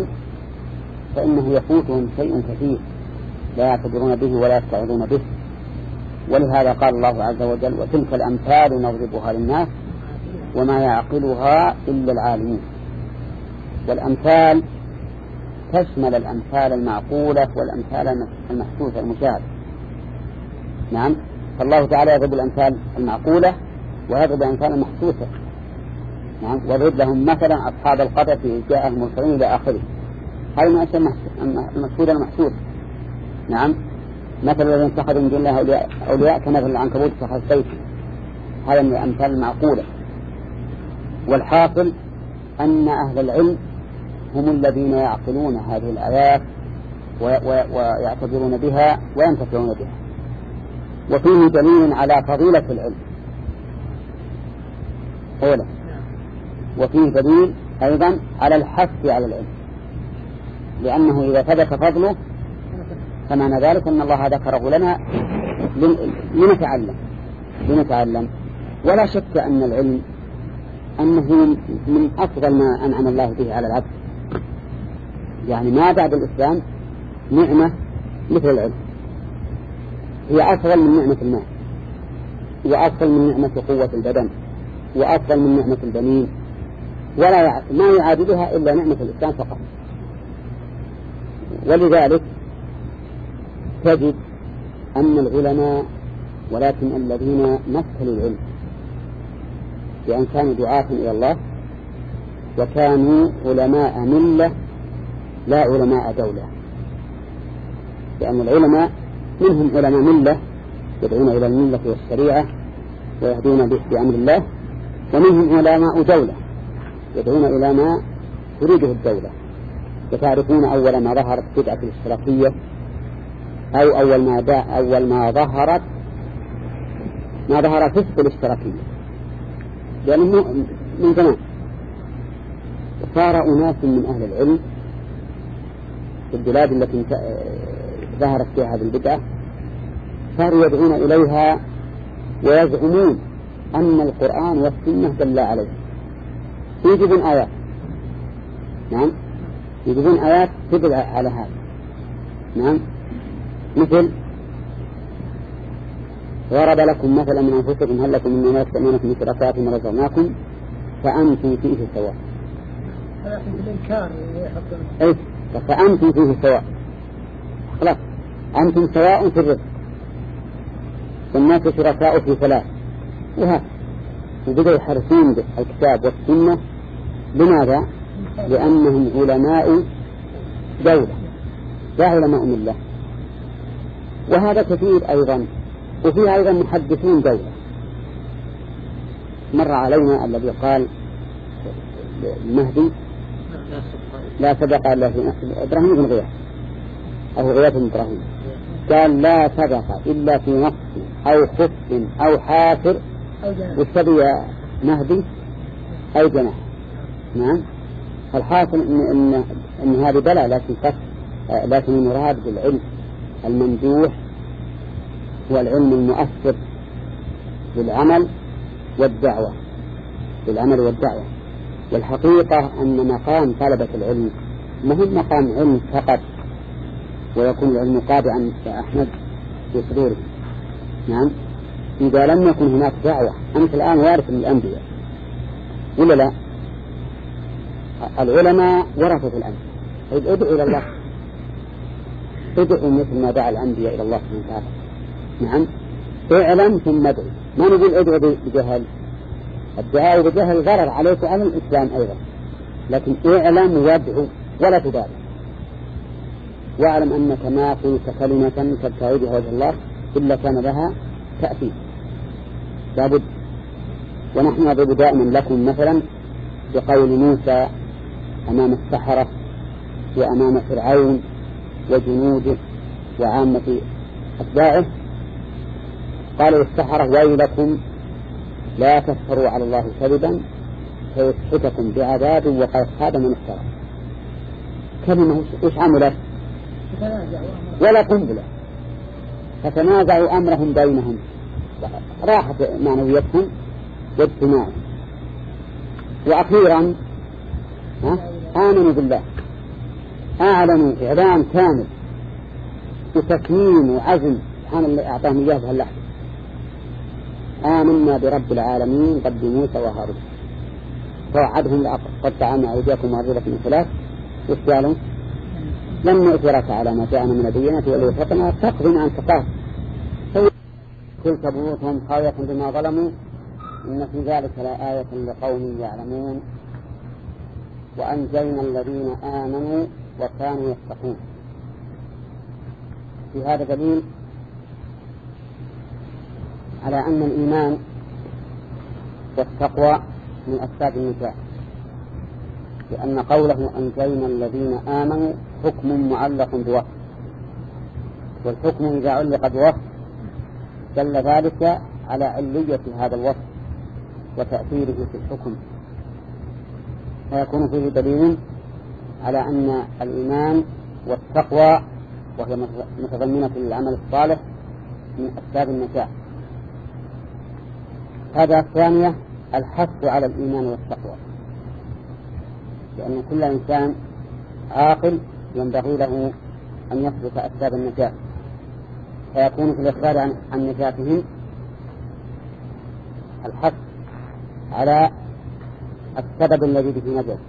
فإنه يفوتهم شيء كثير لا يعتبرون به ولا يستعظون به. ولهذا قال الله عز وجل وتلك الأمثال نضربها للناس وما يعقلها إلا العالمون. والأمثال تشمل الأمثال المعقولة والأمثال المحسوسة المشاهدة. نعم، فالله تعالى يضرب الأمثال المعقولة ويضرب الأمثال المحسوسة. نعم، ويضرب لهم مثلا أصحاب القرية إذ جاءهم المرسلون إلى آخره. هذه من الأشياء المشهودة المحسوسة. نعم، مثل الذين اتخذوا من دون الله أولياء, أولياء كمثل العنكبوت اتخذ بيتا. هذا من الأمثال المعقولة. والحاصل أن أهل العلم هم الذين يعقلون هذه الآيات ويعتبرون بها وينتفعون بها. وفيه دليل على فضيلة العلم أولا، وفيه دليل أيضا على الحث على العلم، لأنه إذا ثبت فضله فمعنى ذلك أن الله ذكره لنا لنتعلم لنتعلم ولا شك أن العلم أنه من أفضل ما أنعم الله به على العبد. يعني ما بعد الإسلام نعمة مثل العلم، هي أفضل من نعمة المال، وأفضل من نعمة قوة البدن، وأفضل من نعمة البنين، ولا يع... ما يعادلها إلا نعمة الإسلام فقط. ولذلك تجد أن العلماء ولكن الذين مثلوا العلم بأن كانوا دعاة إلى الله وكانوا علماء ملة لا علماء دولة، لأن العلماء منهم علماء ملة يدعون إلى الملة والشريعة ويهدون بأمر الله، ومنهم علماء دولة يدعون إلى ما تريده الدولة. وتعرفون أول ما ظهرت بدعة الاشتراكية أو أول ما دا أول ما ظهرت ما ظهر فسق الاشتراكية، لأنه من زمان صار أناس من أهل العلم في البلاد التي ظهرت فيها هذه البدعة صاروا يدعون إليها ويزعمون أن القرآن والسنة دل عليه، يجيبون آيات. نعم، يجيبون آيات تدل على هذا. نعم، مثل ضرب لكم مثلا من أنفسكم هل لكم من ناس تأمنكم شركاء من رزقناكم فأنتم فيه سواء. إيه، فأنتم فيه سواء، خلاص أنتم سواء في الرزق والناس شركاء في ثلاث، وهذا وبدأوا يحرسون الكتاب والسنة. لماذا؟ لأنهم علماء دولة لا علماء ملة. وهذا كثير أيضا، وفيه أيضا محدثون دولة. مر علينا الذي قال المهدي لا صدق إلا في إبراهيم بن غياث أو غياث بن إبراهيم، قال لا صدق إلا في نص أو خف أو حافر والسبي مهدي أو جناح. نعم، الحاصل إن, إن, إن هذه بلا، لكن قص لكن المراد بالعلم الممدوح هو العلم المؤثر بالعمل والدعوة بالعمل والدعوة. والحقيقة أن مقام طلبة العلم ما هو مقام علم فقط ويكون العلم قابعا كأحمد في صدوره. نعم، إذا لم يكن هناك دعوة. أنت الآن وارث للأنبياء ولا لا؟ العلماء ورثة الأنبياء. ادعوا إلى الله، ادعوا مثل ما دعا الأنبياء إلى الله سبحانه وتعالى. نعم، اعلم ثم ادعو. ما نقول ادعو بجهل، الدعاء بجهل ضرر عليك وعلى الإسلام أيضا، لكن اعلم وادعو ولا تبالي. واعلم أنك ما قلت كلمة تبتغي بها وجه الله إلا كان لها تأثير لابد. ونحن نضرب دائما لكم مثلا بقول موسى أمام السحرة وأمام فرعون وجنوده وعامة أتباعه، قالوا السحرة ويلكم لا تفتروا على الله كذبا فيسحتكم بعذاب وقد خاب من افترى. كلمة وش عملت؟ ولا قنبلة، فتنازعوا أمرهم بينهم، راحت معنويتهم واجتماعهم. وأخيرا آمنوا بالله، أعلنوا إعلان كامل وتكميم وعزم سبحان الله أعطاهم إياه بهاللحظة. آمنا برب العالمين رب موسى وهارون، فوعدهم لأقطعن أيديكم وأرجلكم من خلاف، وقالوا لن نؤثرك على ما جاءنا من البينات وليفتنا تقضي عن تقاط تلك بيوتهم خاوية بما ظلموا إن في ذلك لآية لقوم يعلمون وأنجينا الذين آمنوا وكانوا يتقون. في هذا دليل على أن الإيمان والتقوى من أسباب النجاة، لأن قوله أنجينا الذين آمنوا حكم معلق بوصف، والحكم إذا علق بوصف دل ذلك على علية هذا الوصف وتأثيره في الحكم، فيكون فيه دليل على أن الإيمان والتقوى وهي متضمنة للعمل الصالح من أسباب النجاة. هذا الثانية الحث على الإيمان والتقوى، لأن كل إنسان عاقل ينبغي له أن يسلك أسباب النجاة، فيكون في الإخبار عن, عن نجاتهم الحث على السبب الذي به نجاة.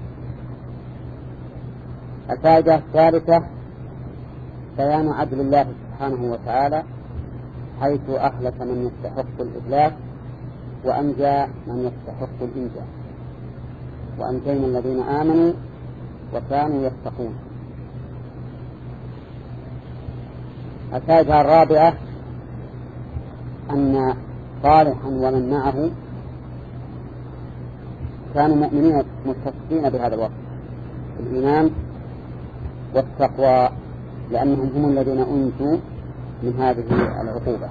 الفائدة الثالثة بيان عدل الله سبحانه وتعالى حيث أهلك من يستحق الإهلاك وأنجى من يستحق الإنجاء، وأنجينا الذين آمنوا وكانوا يتقون. الفائدة الرابعة أن صالحا ومن معه كانوا مؤمنين متصفين بهذا الوصف الإيمان والتقوى، لأنهم هم الذين أنجوا من هذه العقوبة.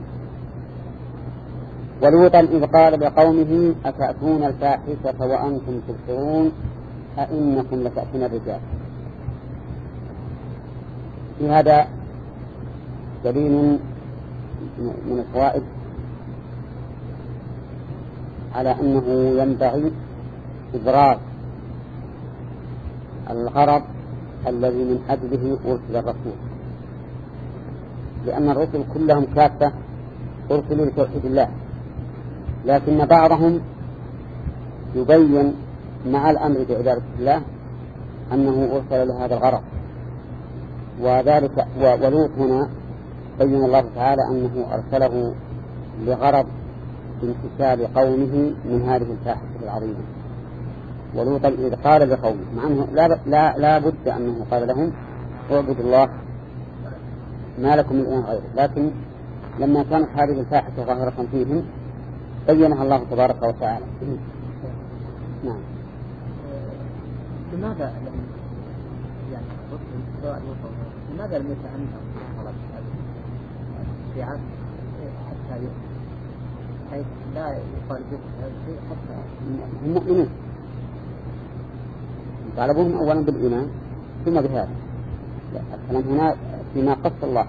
ولوطا إذ قال لقومه أتأتون الفاحشة وأنتم تبصرون أئنكم لتأتون الرجال. في هذا دليل من الفوائد على أنه ينبغي إدراك الغرض الذي من أجله أرسل الرسول، لأن الرسل كلهم كافة أرسلوا لتوحيد الله، لكن بعضهم يبين مع الأمر بعبادة الله أنه أرسل لهذا الغرض، وذلك ولوط هنا بين الله تعالى أنه أرسله لغرض انتشال قومه من هذه الفاحشة العظيمة. ولوطا إذ قال لقومه، مع أنه لا, لا, لا بد أنه قال لهم اعبدوا الله ما لكم من إله غيره، لكن لما كانت هذه الفاحشة ظاهرة فيهم بينها الله تبارك وتعالى. نعم. لماذا لم يعني سواء لماذا لم يتعنهم في عهد حتى حيث لا يقال به هذا الشيء حتى هم مؤمنون طالبوهم أولا بالإيمان ثم بهذا. لا الكلام هنا فيما قص الله.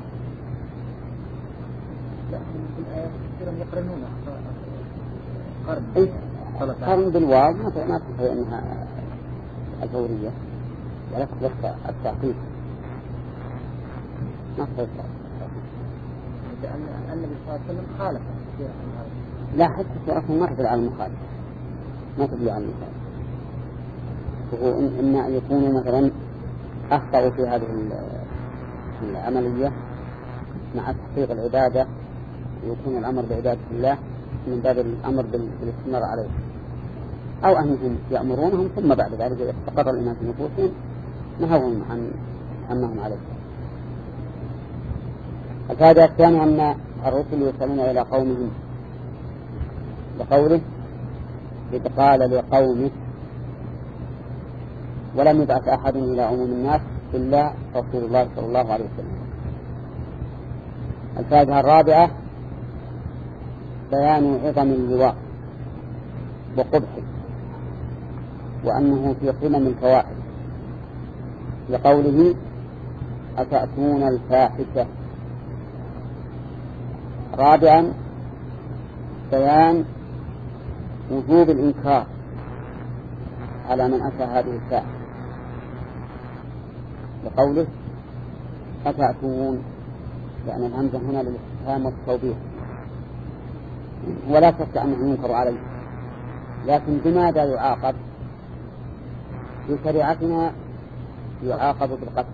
لا في الآيات كثيرا يقرنون قرن إيه؟ قرن بالواو ما تقول أنها الفورية ولا تقول التعقيد ما تقول لأن النبي صلى الله عليه وسلم خالف كثيرا من هذا. لا حتى سورة ما تدل على المخالف، ما تدل على المخالف، وهو إن, إن يكونوا مثلا أخطأوا في هذه العملية مع تحقيق العبادة ويكون الأمر بعبادة الله من باب الأمر بالاستمرار عليه، أو أنهم يأمرونهم ثم بعد ذلك إذا استقر الإيمان في نفوسهم نهوهم عن أنهم عليه. الفائدة الثانية أن الرسل يرسلون إلى قومهم بقوله إذ قال لقومه، ولم يبعث أحد إلى عموم الناس إلا رسول الله صلى الله عليه وسلم. الفائدة الرابعة بيان عظم اللواء وقبحه وأنه في قمم الفواحش، لقوله أتأتون الفاحشة. رابعا بيان وجوب الإنكار على من أتى هذه الفاحشة، لقوله أتأتون، يعني الهمزة هنا للاستفهام والتوبيخ، ولا شك أنه ينكر عليه، لكن بماذا يعاقب؟ في شريعتنا يعاقب بالقتل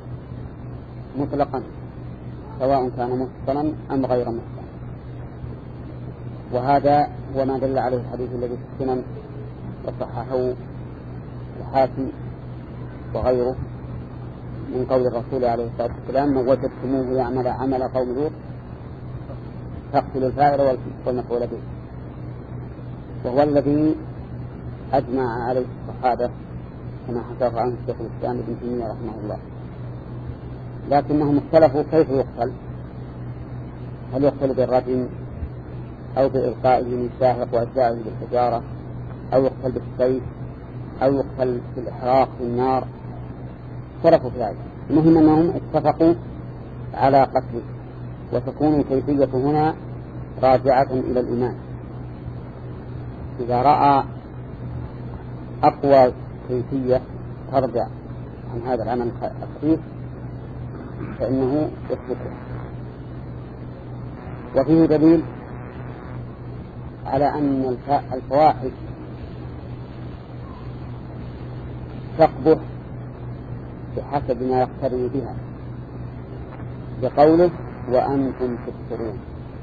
مطلقا سواء كان محصنا أم غير محصن، وهذا هو ما دل عليه الحديث الذي في السنن وصححه الحاكم وغيره من قول الرسول عليه الصلاة والسلام: من وجدتموه يعمل عمل قوم لوط فاقتلوا الفاعل والمفعول به، وهو الذي أجمع عليه الصحابة كما حكاه عنه الشيخ الإسلام ابن تيمية رحمه الله. لكنهم اختلفوا كيف يقتل، هل يقتل بالرجم أو بإلقائه من شاهق وأجزائه بالحجارة أو يقتل بالسيف أو يقتل بالإحراق في النار، اختلفوا في هذا. المهم أنهم اتفقوا على قتله، وتكون الكيفية هنا راجعة إلى الإيمان. إذا رأى أقوى كيفية ترجع عن هذا العمل الخفيف فإنه يثبته. وفيه دليل على أن الفواحش تقبح بحسب ما يقترن بها، بقوله: وأنتم تبصرون.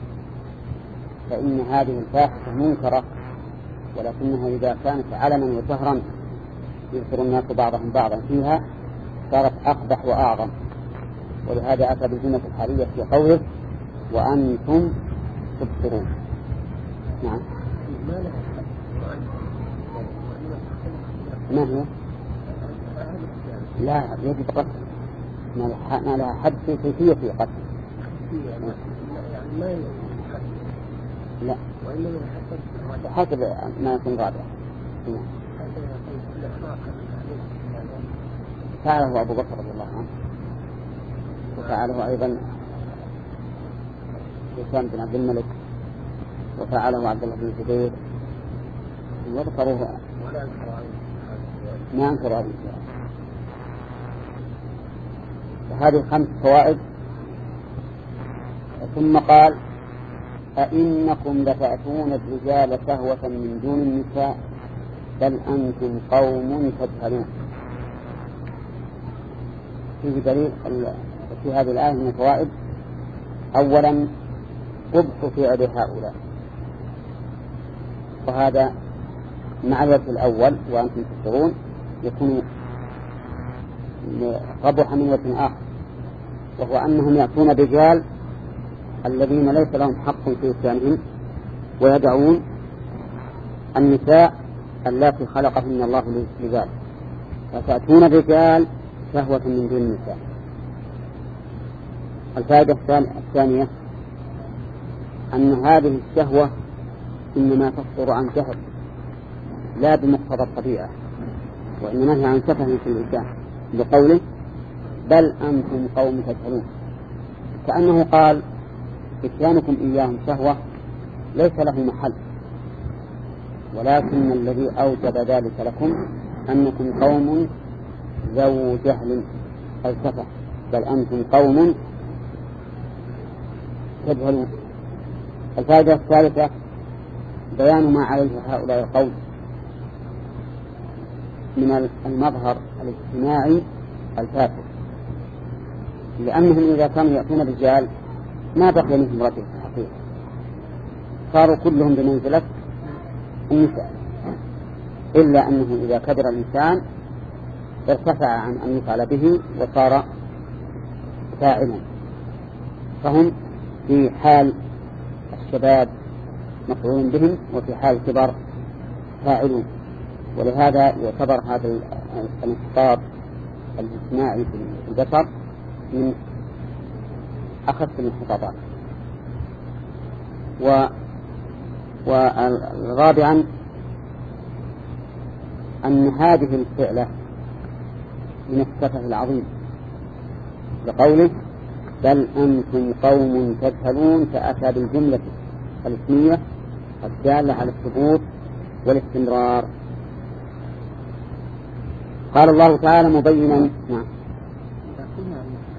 فإن هذه الفاحشة منكرة، ولكنها إذا كانت علنا وجهرا يذكر الناس بعضهم بعضا فيها صارت أقبح وأعظم، ولهذا أتى بالجملة الحالية في قوله: وأنتم تبصرون. نعم. ما هو؟ لا يجب قتل، ما لها حد في كيفية في قتل. لا حسب ما يكون رابع. فعله أبو بكر رضي الله عنه، وفعله أيضا هشام بن عبد الملك، وفعله عبد الله بن زبير، وذكروه ما أنكر هذه. هذه خمس فوائد. ثم قال: أئنكم لتأتون الرجال شهوة من دون النساء بل أنتم قوم تجهلون. فيه دليل في هذه الآية من الفوائد: أولا قبح فعل هؤلاء، وهذا مع الوجه الأول وأنتم تبصرون يكون قبح من وجه آخر، وهو أنهم يأتون الرجال الذين ليس لهم حق في إسلامهم ويدعون النساء التي خلقهن الله لذلك، فتأتون الرجال شهوة من دون النساء. الفائدة الثانية أن هذه الشهوة إنما تصدر عن جهل لا بمقتضى الطبيعة، وإنما هي عن سفه في الإنسان، بقوله: بل أنتم قوم تجهلون، كأنه قال: إتيانكم إياهم شهوة ليس له محل، ولكن الذي أوجب ذلك لكم أنكم قوم ذو جهل أو سفه، بل أنتم قوم تجهلون. الفائدة الثالثة بيان ما عليه هؤلاء القوم من المظهر الاجتماعي الفاسد، لأنهم إذا كانوا يأتون الرجال ما بقي منهم رجل في الحقيقة، صاروا كلهم بمنزلة النساء، إلا أنه إذا كبر الإنسان ارتفع عن أن يفعل به وصار فاعلا، فهم في حال الشباب مفعول بهم وفي حال الكبر فاعلون. ولهذا يعتبر هذا الانحطاط الاجتماعي في البشر من أخف الانحطاطات. و ورابعا أن هذه الفعلة من السفه العظيم، لقوله: بل أنتم قوم تجهلون، فأتى بالجملة الاسمية الدالة على الثبوت والاستمرار. قال الله تعالى مبينا: نعم،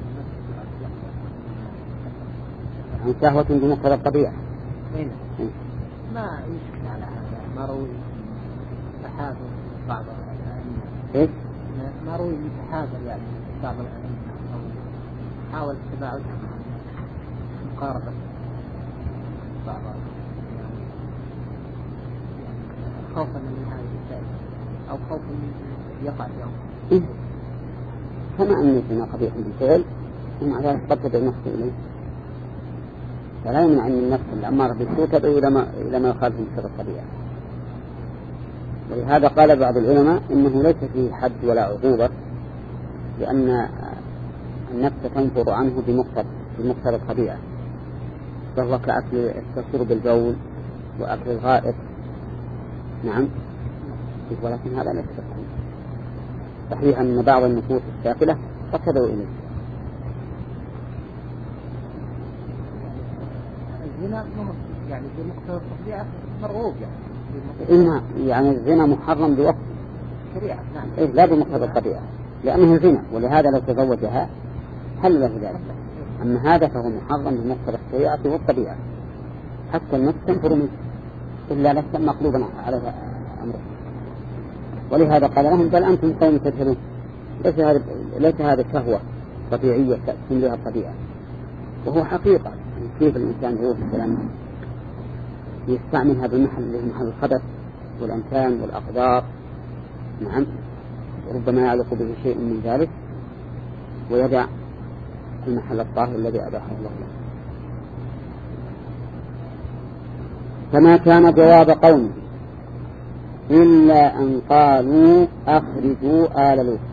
عن شهوة بمقتضى الطبيعة. ما يشكل على هذا، ما روي تحاذر بعض الأئمة. إيش؟ ما روي تحاذر يعني بعض الأئمة أو حاول التباعد مقاربة بعض يعني خوفا من هذه الفائدة أو خوفا من يقع اليوم. إيه؟ كما أن الزنا قبيح بالفعل ومع ذلك قد تدعو النفس إليه، فلا يمنع أن النفس الأمارة بالسوء تدعو إلى ما إلى ما يخالف مقتضى الطبيعة. ولهذا قال بعض العلماء إنه ليس فيه حد ولا عقوبة، لأن النفس تنفر عنه بمقتضى الطبيعة، فهو كأكل التشرب بالبول وأكل الغائط. نعم، ولكن هذا ليس صحيح. صحيح أن بعض النفوس السافلة قد تدعو إليه. الزنا يعني في مقتضى الطبيعة مرغوب يعني. إنها يعني الزنا محرم بوقت شريعة. نعم. إيه لا بمقتضى الطبيعة، لأنه زنا، ولهذا لو تزوجها حل له ذلك. أما هذا فهو محرم بمقتضى الشريعة والطبيعة، حتى النفس تنفر منه إلا لست مقلوبا على أمره. ولهذا قال لهم بل أنتم قوم تجهلون، ليس هذا ليس هذا شهوة طبيعية تأتي بها الطبيعة، وهو حقيقة. كيف الإنسان يعود السلام يستعملها بالمحل محل الخبث والأمكان والأقدار. نعم، ربما يعلق به شيء من ذلك ويدع المحل الطاهر الذي أباحه الله له. فما كان جواب قومه إلا أن قالوا أخرجوا آل لوط.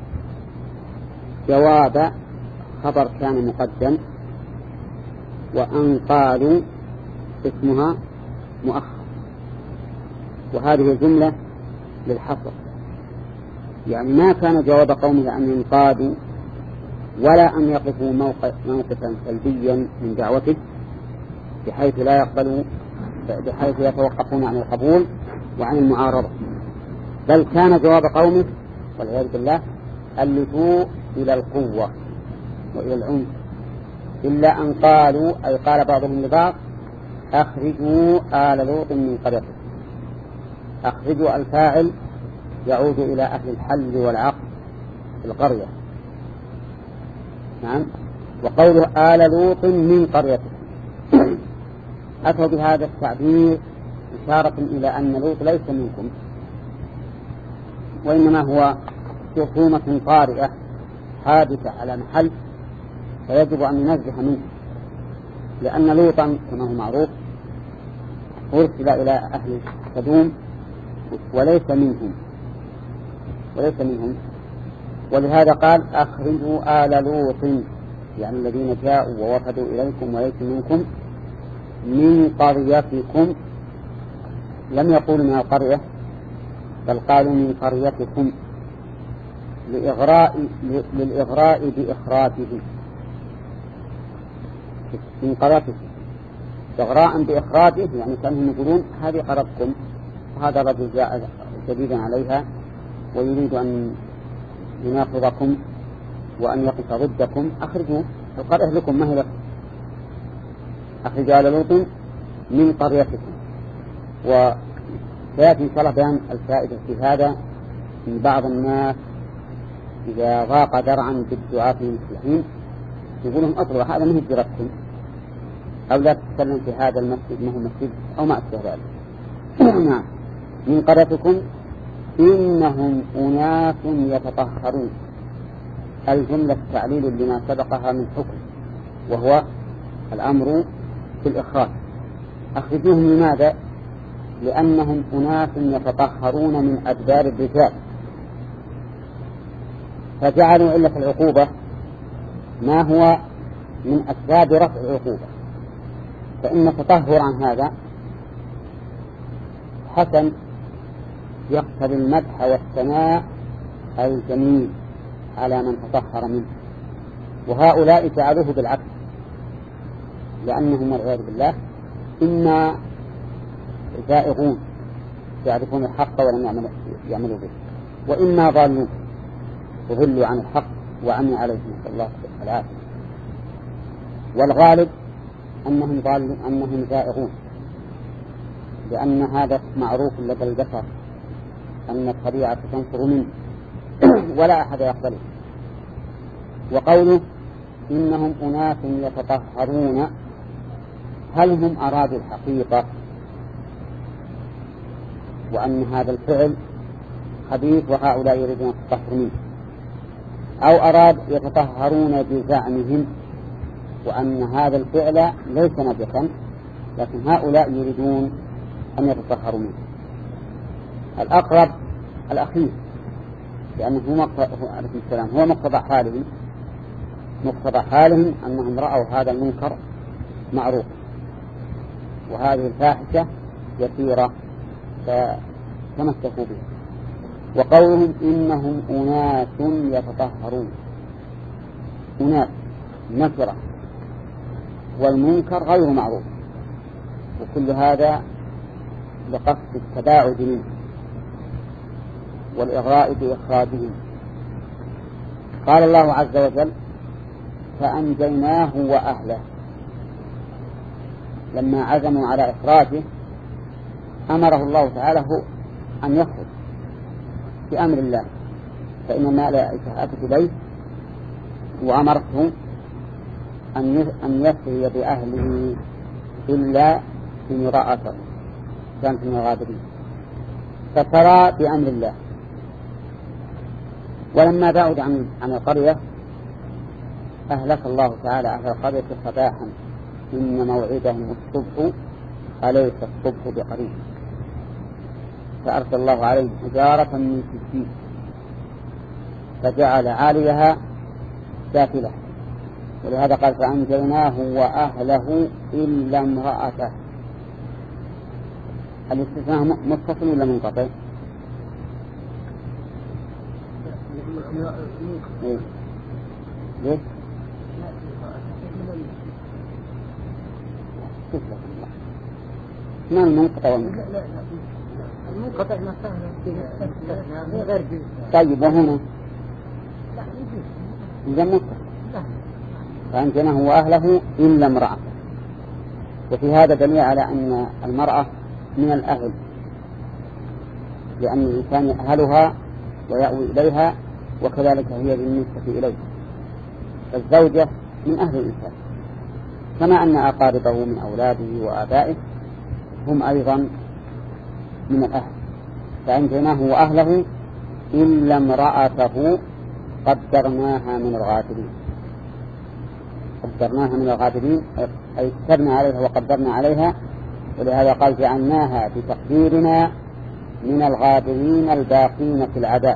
جواب خبر كان مقدم، وأن قالوا اسمها مؤخر، وهذه الجملة للحصر، يعني ما كان جواب قومه أن ينقادوا ولا أن يقفوا موقف موقفا سلبيا من دعوته بحيث لا يقبلوا بحيث يتوقفون عن القبول وعن المعارضة، بل كان جواب قومه والعياذ بالله اللجوء إلى القوة وإلى العنف. إلا أن قالوا، أي قال بعضهم لبعض أخرجوا آل لوط من قريتكم. أخرجوا الفاعل يعود إلى أهل الحل والعقد في القرية. نعم، وقوله آل لوط من قريتكم أتوا بهذا التعبير إشارة إلى أن لوط ليس منكم، وإنما هو خصومة طارئة حادثة على محل فيجب أن ننزه منه، لأن لوطا كما هو معروف أرسل إلى أهل سدوم وليس منهم وليس منهم ولهذا قال أخرجوا آل لوط، يعني الذين جاءوا ووفدوا إليكم وليس منكم من قريتكم. لم يقولوا من القرية بل قالوا من قريتكم لإغراء للإغراء بإخراجه من قريتكم، إغراء بإخراجه، يعني كانهم يقولون هذه قريتكم وهذا رجل جاء شديدا عليها ويريد أن يناقضكم وأن يقف ضدكم، أخرجوا القرية لكم ما هي لكم. أخرجوا آل لوط من قريتكم. وسيأتي إن شاء الله بيان الفائدة في هذا من بعض الناس إذا ضاق درعا بالدعاة المصلحين يقولون أطلوا هذا ما هي جرتكم، أو لا تتكلم في هذا المسجد ما هو مسجد أو ما أشبه ذلك. نعم، من قريتكم إنهم أناس يتطهرون. الجملة تعليل لما سبقها من حكم وهو الأمر في الإخراج. أخرجوهم لماذا؟ لأنهم أناس يتطهرون من أدبار الرجال، فجعلوا علة العقوبة ما هو من أسباب رفع العقوبة، فإن التطهر عن هذا حسن يقتضي المدح والثناء الجميل على من تطهر منه، وهؤلاء جعلوه بالعكس، لأنهم والعياذ بالله إما زائغون يعرفون الحق ولم يعملوا به، وإما ضالون وضلوا عن الحق وعمي عليه نسأل الله العافية. والغالب أنهم ضالون أنهم زائغون، لأن هذا معروف لدى البشر أن الطبيعة تنفر منه ولا أحد يقبله. وقوله إنهم أناس يتطهرون، هل هم أرادوا الحقيقة وأن هذا الفعل خبيث وهؤلاء يريدون التطهر منه، أو أراد يتطهرون بزعمهم وأن هذا الفعل ليس نجسا لكن هؤلاء يريدون أن يتطهروا منه؟ الأقرب الأخير، لأنه هو مقتضى حالهم مقتضى حالهم أنهم رأوا هذا المنكر معروف وهذه الفاحشة يسيرة فتمسكوا به. وقولهم إنهم أناس يتطهرون، أناس نكرة والمنكر غير معروف، وكل هذا لقصد التباعد منه والإغراء بإخراجهم. قال الله عز وجل فأنجيناه وأهله، لما عزموا على إخراجه أمره الله تعالى هو أن يخرج بأمر الله، فإن الملائكة أتت إليه وأمرته أن يسري بأهله إلا امرأته كانت من الغابرين، فسرى بأمر الله. ولما بعد عن عن القرية أهلك الله تعالى أهل القرية صباحا إن موعدهم الصبح أليس الصبح بقريب، فأرسل الله عليه حجارة من سجيل فجعل عاليها سافلة، ولهذا قال فأنجيناه وأهله إلا امرأته. الاستثناء متصل ولا منقطع؟ ليش؟ ليش؟ ما المنقطع والمنقطع؟ المنقطع ما فهم غير جزء. طيب وهنا؟ إذا منقطع. فأنجيناه وأهله إلا امرأته. وفي هذا دليل على أن المرأة من الأهل، لأن الإنسان يأهلها ويأوي إليها، وكذلك هي بالنسبة إليه. الزوجة من أهل الإنسان كما أن أقاربه من أولاده وآبائه هم أيضا من الأهل. فأنجيناه وأهله إلا امرأته قدرناها من الغابرين. قدرناها من الغابرين أي كتبنا عليها وقدرنا عليها، ولهذا قال جعلناها بتقديرنا من الغابرين الباقين في العذاب.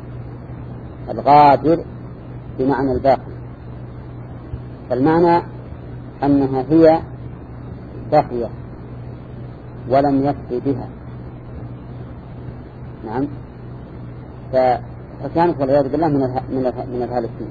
الغابر بمعنى الباقي، فالمعنى أنها هي باقية ولم يكفي بها. نعم، فكانت والعياذ بالله من من الهالكين.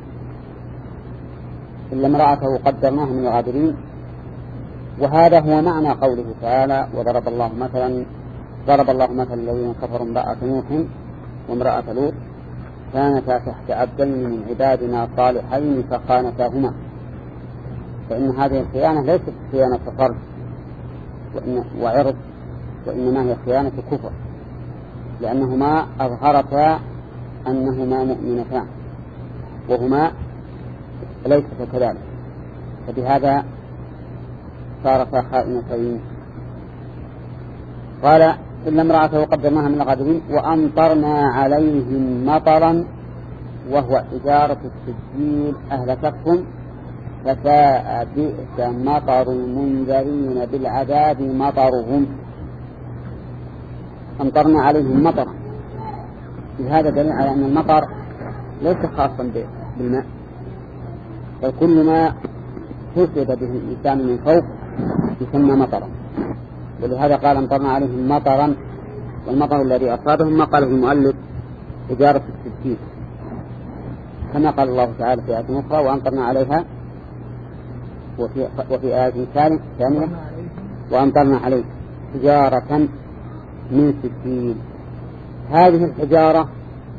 إلا امرأته قدرناها من الغابرين. وهذا هو معنى قوله تعالى وضرب الله مثلا ضرب الله مثلا الذين كفروا امرأة نوح وامرأة لوط كانتا تحت عبدين من عبادنا صالحين فخانتاهما. فإن هذه الخيانة ليست خيانة فرد وعرض، وإنما هي خيانة كفر، لأنهما أظهرتا أنهما مؤمنتان وهما ليست كذلك، فبهذا صارتا خائنتين. قال إلا امرأته قدرناها من الغابرين وأمطرنا عليهم مطرا وهو حجارة السجيل أهلكتهم فساء بئس مطر المنذرين بالعذاب مطرهم. أمطرنا عليهم مطرا، هذا دليل على أن المطر ليس خاصا بالماء، بل كل ما حسب به الإنسان من فوق يسمى مطرا. ولهذا قال أمطرنا عليهم مطرا، والمطر الذي أصابهم ما قاله المؤلف حجارة السجيل، كما قال الله تعالى في آية أخرى وأمطرنا عليها، وفي, وفي آية ثانية وأمطرنا عليه حجارة من سجيل. هذه الحجارة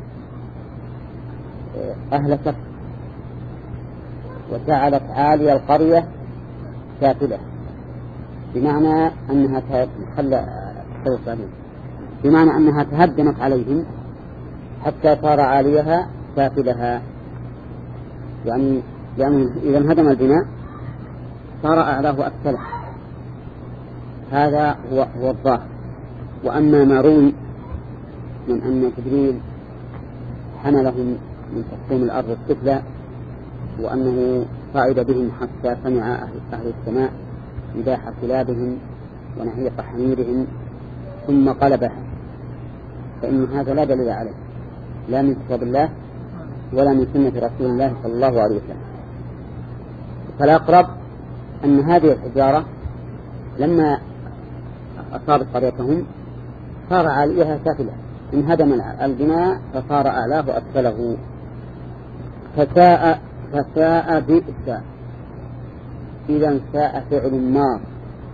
أهلكت وجعلت عالي القرية سافلة، بمعنى أنها بمعنى أنها تهدمت عليهم حتى صار عاليها سافلها، يعني يعني إذا انهدم البناء صار أعلاه أسفله. هذا هو, هو الظاهر. وأما ما روي من أن جبريل حملهم من تحطيم الأرض السفلى وأنه صعد بهم حتى سمع أهل, أهل السماء نداح كلابهم ونهيق حميرهم ثم قلبها، فإن هذا لا دليل عليه لا من كتاب الله ولا من سنة رسول الله صلى الله عليه وسلم. فالأقرب أن هذه الحجارة لما أصابت قريتهم صار عاليها سافلة، انهدم البناء فصار أعلاه أسفله. فساء فساء بئس، إذا ساء فعل ماض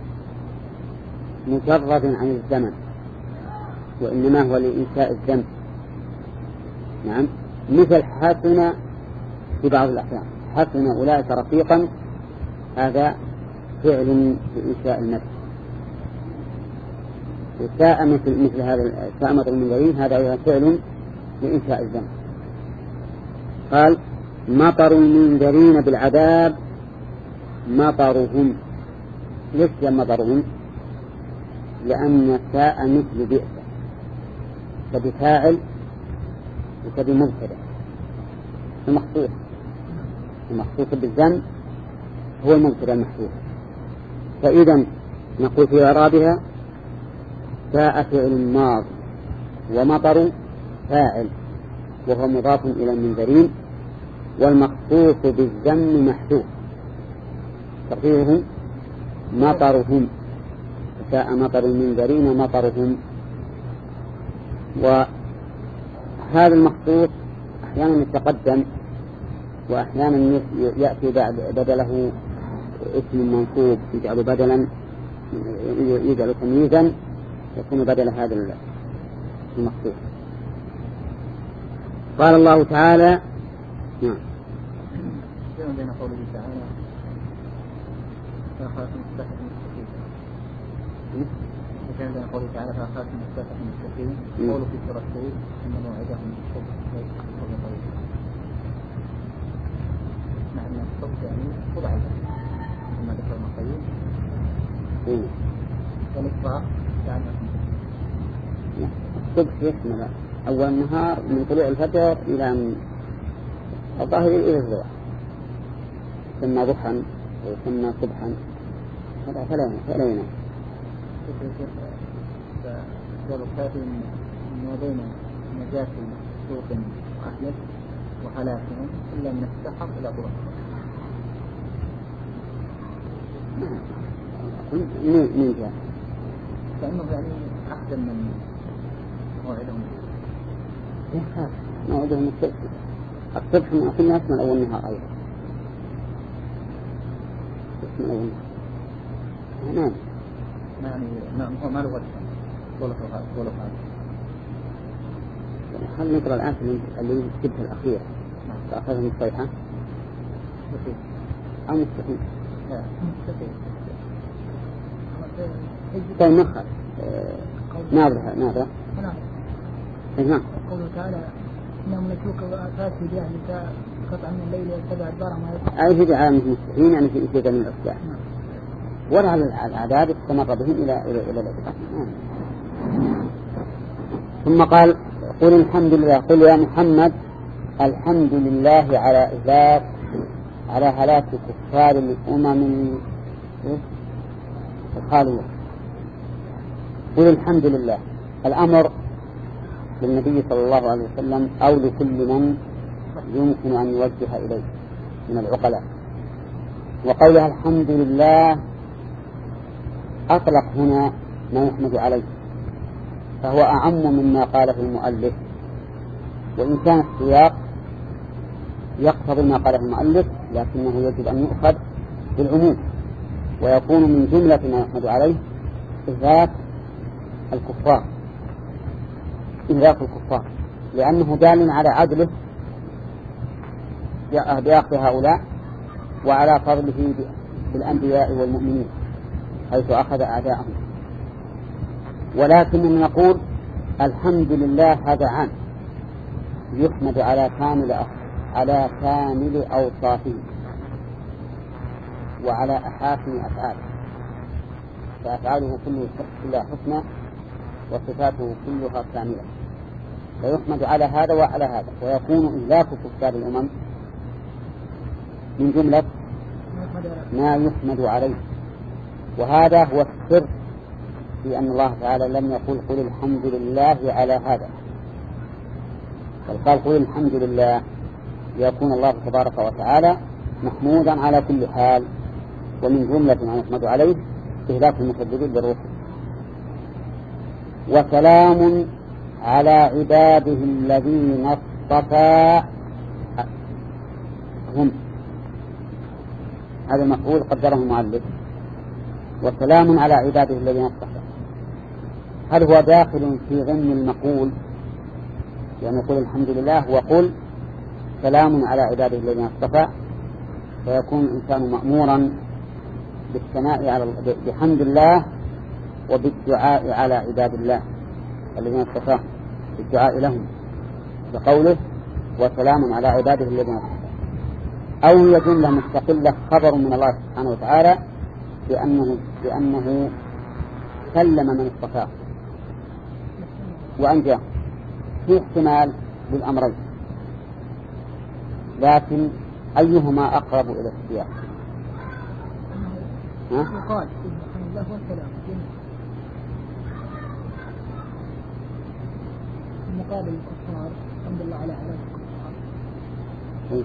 مجرد عن الزمن، وإنما هو لإنشاء الذنب. نعم، مثل حسن في بعض الأحيان، حسن أولئك رفيقا، هذا فعل لإنشاء النفس. وساء مثل, مثل هذا ساء مطر المنذرين، هذا أيضا فعل لإنشاء الذنب. قال مطر المنذرين بالعذاب مطرهم. ليش مطرهم؟ لأن ساء مثل بئس، فبفاعل وكبمبتدأ. المخصوص المخصوص بالذنب هو المبتدأ المحذوف. فإذا نقول في إعرابها ساء فعل ماض ومطر فاعل وهو مضاف إلى المنذرين، والمخصوص بالذم محذوف تقديره مطرهم. ساء مطر المنذرين مطرهم. وهذا المخصوص أحيانا يتقدم وأحيانا يأتي بعد بدله اسم منصوب يجعل بدلا يجعل تمييزا يكون بدل هذا المخصوص. قال الله تعالى نعم بين قوله تعالى فأخاف مستحق مستقيم، وكان بين قوله تعالى فأخاف مستحق مستقيم قوله في سورة هود إن موعدهم الصبح ليس قبل طويل. معنى الصبح يعني خضع ثم ذكر المقيم والإصباح يعني الصبح يشمل أول النهار من طلوع الفجر إلى الظهر إلى الظهر، ثم ضحى وثم صبحا، هذا فلا فلا ينام. فقالوا كافي ما بين نجاة سوق وأهلك وهلاكهم إلا من السحر إلى ضرر. من جاء كأنه يعني أحسن من موعدهم. يخاف موعدهم الصبح. الصبح من أكل ناس من أول النهار أيضا. من أول النهار. نعم. يعني ما ما له وجه. قوله هذا قوله هذا. هل نقرأ الآن اللي كتبه الأخير تأخذهم الصيحة؟ مستحيل. أو مستحيل. لا مستحيل. طيب نخل ناظرة ناظرة نعم. قوله تعالى إنهم نسلك فاتوا بأهلك قطعا من الليل يتبع الدار ما أي هذا عالم المستحيل يعني في إشياء من الأصلاح ولا على العذاب استمر بهم إلى إلى إلى الإقامة. ثم قال قل الحمد لله، قل يا محمد الحمد لله على إذاك على هلاك كفار الأمم الخالية. قل الحمد لله، الأمر للنبي صلى الله عليه وسلم أو لكل من يمكن أن يوجه إليه من العقلاء. وقولها الحمد لله أطلق هنا ما يحمد عليه، فهو أعم مما قاله المؤلف، وإن كان السياق يقتضي ما قاله المؤلف لكنه يجب أن يؤخذ بالعموم، ويكون من جملة ما يحمد عليه إذاك الكفار إذاك الكفار لأنه دال على عدله بأخذ هؤلاء وعلى فضله بالأنبياء والمؤمنين حيث أخذ أعداءهم. ولكن نقول الحمد لله هذا عام يحمد على كامل على كامل أوصافه وعلى أحاسن أفعاله، فأفعاله كلها حسنى وصفاته كلها كاملة، فيحمد على هذا وعلى هذا، ويكون إهلاك كفار الأمم من جملة ما يحمد عليه. وهذا هو السر في أن الله تعالى لم يقل قل الحمد لله على هذا، بل قال قل الحمد لله، يكون الله تبارك وتعالى محمودا على كل حال، ومن جملة ما يحمد عليه إهلاك المكذبين بالرسل. وسلام على عباده الذين اصطفى هم، هذا المفعول قدره المؤلف، وسلام على عباده الذين اصطفى، هل هو داخل في ضمن المقول يعني قل الحمد لله وقل سلام على عباده الذين اصطفى، فيكون الإنسان مأمورا بالثناء على بحمد الله وبالدعاء على عباد الله الذين اصطفاه، بالدعاء لهم بقوله وسلام على عباده الذين اصطفى، أو هي جملة مستقلة خبر من الله سبحانه وتعالى بأنه, بأنه سلم من اصطفاه وأنجاه، في احتمال للأمرين، لكن أيهما أقرب إلى السياق؟ يقال الحمد لله والسلام مقابل الكفار الحمد لله على عباد الكفار.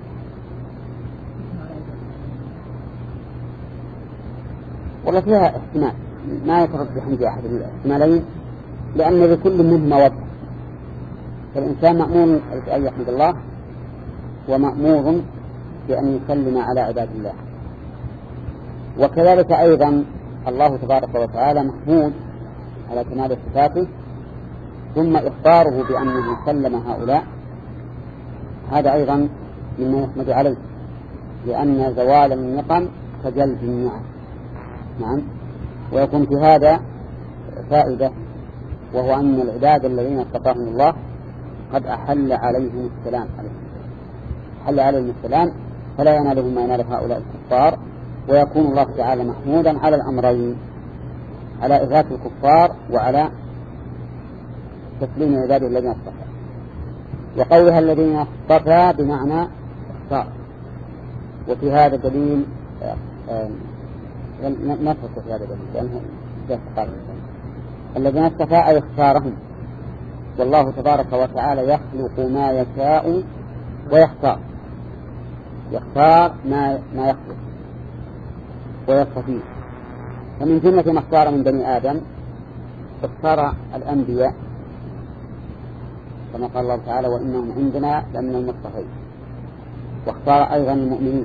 والله فيها احتمال ما يترد بحمد أحد من الاحتمالين، لأن لكل منهما وضع، فالإنسان مأمور أن يحمد الله ومأمور بأن يسلم على عباد الله، وكذلك أيضا الله تبارك وتعالى محمود على كمال صفاته، ثم إخباره بأنه سلم هؤلاء هذا أيضا مما يحمد عليه، لأن زوال النقم كجلب النعم. نعم. ويكون في هذا فائدة، وهو أن العباد الذين اصطفاهم الله قد أحل عليهم السلام أحل عليهم السلام فلا ينالهم ما ينال هؤلاء الكفار، ويكون الله تعالى محمودا على الأمرين، على إغاثة الكفار وعلى تسليم عباده الذين اصطفى. وقولها الذين اصطفى بمعنى اختار، وفي هذا دليل نفسه في هذا دليل لأنه قال الذين اصطفى أي اختارهم، والله تبارك وتعالى يخلق ما يشاء ويختار، يختار ما ما يخلق ويصطفيه. فمن جملة ما اختار من بني آدم اختار الأنبياء كما قال الله تعالى وإنهم عندنا لمن المصطفين، واختار أيضا المؤمنين،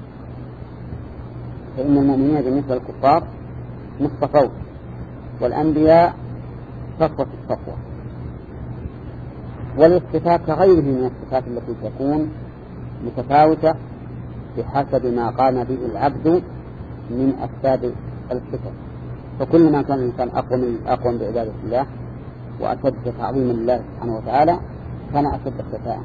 فإن المؤمنين بالنسبة للكفار مصطفون، والأنبياء صفوة الصفوة. والاصطفاء كغيره من الصفات التي تكون متفاوتة بحسب ما قام به العبد من أسباب الصفة، فكل ما كان الإنسان أقوم أقوم بعبادة الله وأشد تعظيما لله سبحانه وتعالى كان أشد اصطفاء.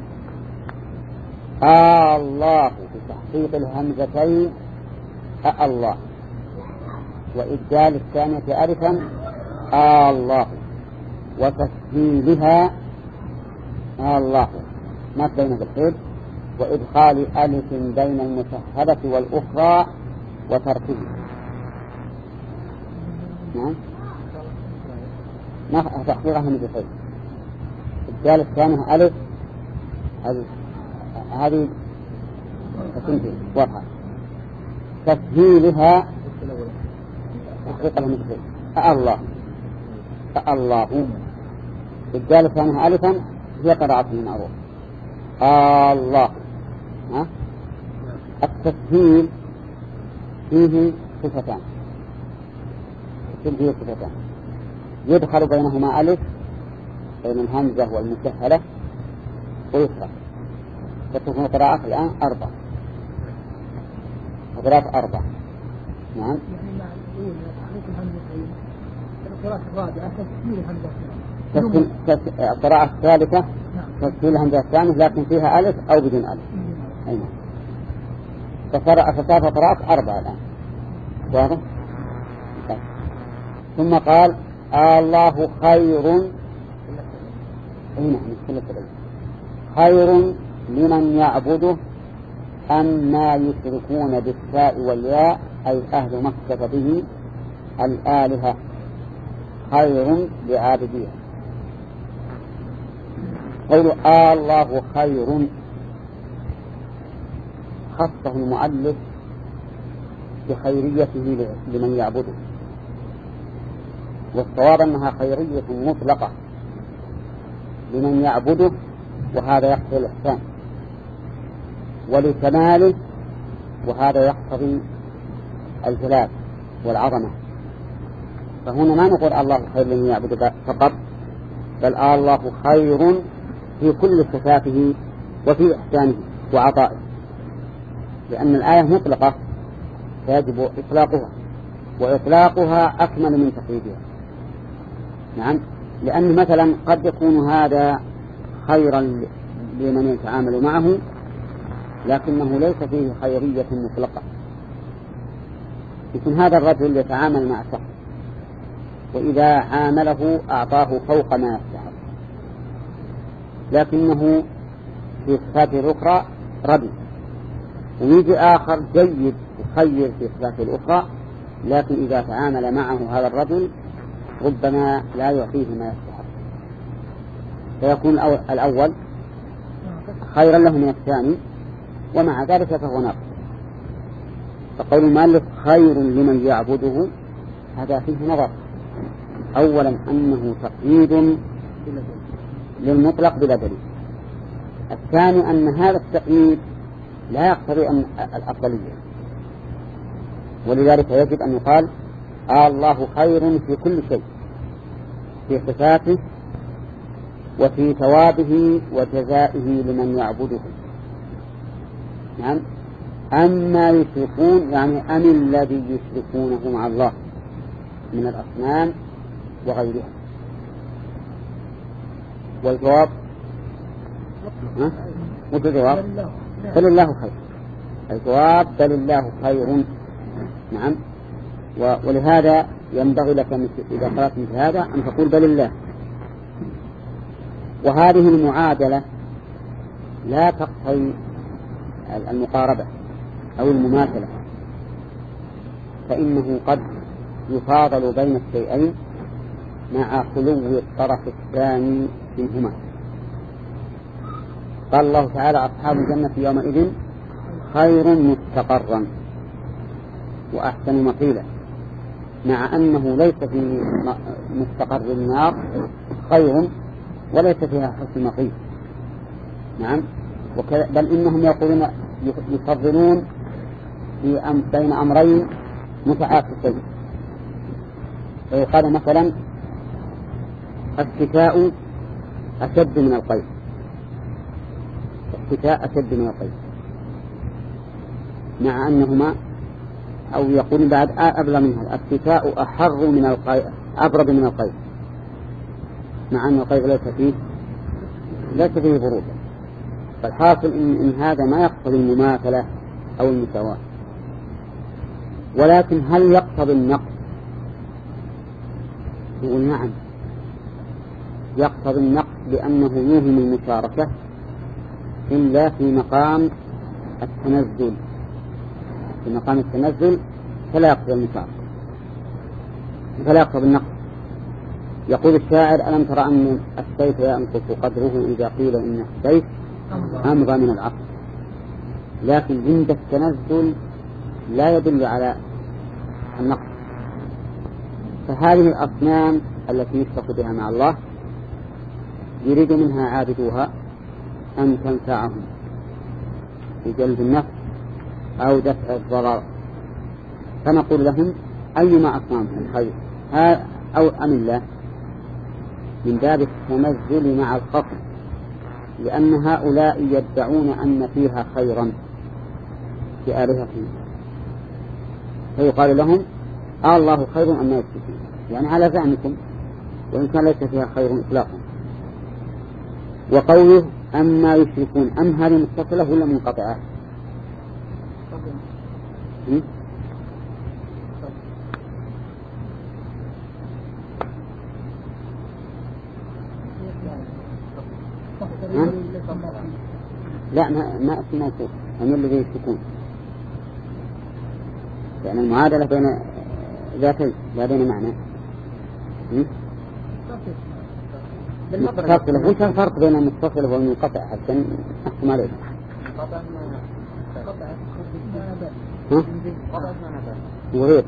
آه الله بتحقيق الهمزتين آه الله، وإبدال الثانية ألفا آه الله، وتسهيلها آه الله ما بين بالحيد، وإدخال ألف بين المسهلة والأخرى وتركه. نعم ما تحقيقها من بالحيد. إبدال الثانية ألف هذه تنتهي واضحة، تسهيلها تحقيقها من بالحيد آه الله آه الله. إبدال الثانية ألفا هي قراءة من أروح آه الله. ها؟ التسهيل فيه صفتان، التسهيل فيه صفتان يدخل بينهما ألف بين الهمزة والمسهلة ويسرى، فتكون قراءة الآن أربع قراءة أربع. نعم القراءة الرابعة تسهيل همزة القراءة الثالثة تسهيل همزة الثانية لكن فيها ألف أو بدون ألف. أيوة. فصار قراءة أربعة الآن. واضح؟ ثم قال الله خير هنا خير لمن يعبده أم ما يشركون بالتاء والياء أي أهل مكة به الآلهة خير لعابديها. قولوا آه الله خير خصه المؤلف بخيريته لمن يعبده، والصواب أنها خيرية مطلقة لمن يعبده، وهذا يقتضي الإحسان ولكماله، وهذا يقتضي الجلال والعظمة. فهنا ما نقول الله خير لمن يعبده فقط، بل الله خير في كل صفاته وفي إحسانه وعطائه، لأن الآية مطلقة فيجب إطلاقها، وإطلاقها أكمل من تقييدها. نعم، لأن مثلا قد يكون هذا خيرا لمن يتعامل معه لكنه ليس فيه خيرية مطلقة. يكون هذا الرجل يتعامل مع شخص وإذا عامله أعطاه فوق ما يستحق، لكنه في صفاته الأخرى ردي، ويجي آخر جيد وخير في صفاته الأخرى، لكن إذا تعامل معه هذا الرجل ربما لا يعطيه ما يستحق، فيكون الأول خيرا له من الثاني، ومع ذلك فهو ناقص. فقول المؤلف خير لمن يعبده هذا فيه نظر. أولا أنه تقييد للمطلق بلا دليل. الثاني أن هذا التقييد لا يقتضي أن الأفضلية، ولذلك يجب أن يقال آه الله خير في كل شيء، في صفاته وفي ثوابه وجزائه لمن يعبده. نعم. أما يشركون يعني أم الذي يشركونه مع الله من الأصنام وغيرها. والجواب مش الجواب بل الله خير. الجواب بل الله خير. نعم. ولهذا ينبغي لك إذا قرأت مثل هذا أن تقول بل الله. وهذه المعادلة لا تقتضي المقاربة أو المماثلة، فإنه قد يفاضل بين الشيئين مع خلو الطرف الثاني منهما. قال الله تعالى أصحاب الجنة يومئذ خير مستقرا وأحسن مقيلا، مع أنه ليس في مستقر النار خير وليس فيها حسن مقيل. نعم. بل إنهم يقولون يفضلون بين أمرين متعاكسين، ويقال مثلا الشتاء أشد من القيد، الشتاء أشد من القيد، مع أنهما أو يقول بعد أبلغ منها الشتاء أحر من القيد أبرد من القيد، مع أن القيد ليس فيه ليس فيه برودة. فالحاصل إن, إن هذا ما يقتضي المماثلة أو المساواة، ولكن هل يقتضي النقص؟ يقول نعم يقتضي النقص، لأنه يوهم المشاركة إلا في مقام التنزل. في مقام التنزل فلا يقتضي المشاركة، فلا يقتضي النقص. يقول الشاعر ألم ترى أن السيف ينقص قدره إذا قيل إن السيف أمضى من العقل، لكن عند التنزل لا يدل على النقص. فهذه الأصنام التي يشرك بها مع الله يريد منها عابدوها أن تنفعهم في جلب النفع أو دفع الضرر، فنقول لهم أيما أصنامهم خير أو أم الله، من باب التنزل مع الخصم، لأن هؤلاء يدعون أن فيها خيرا في آلهتهم، فيقال لهم آه الله خير أما يشركون. يعني على زعمكم، وإن كان ليس فيها خير إطلاقا. وقوله أما يشركون، أم هذه متصلة ولا منقطعة؟ لا، ما ما اسم موصوف، هم الذي يشركون، يعني المعادلة بين ذاتين لا بين معنى. متصلة، وش الفرق بين المتصلة والمنقطع حتى أحكم عليه؟ ها؟ وغير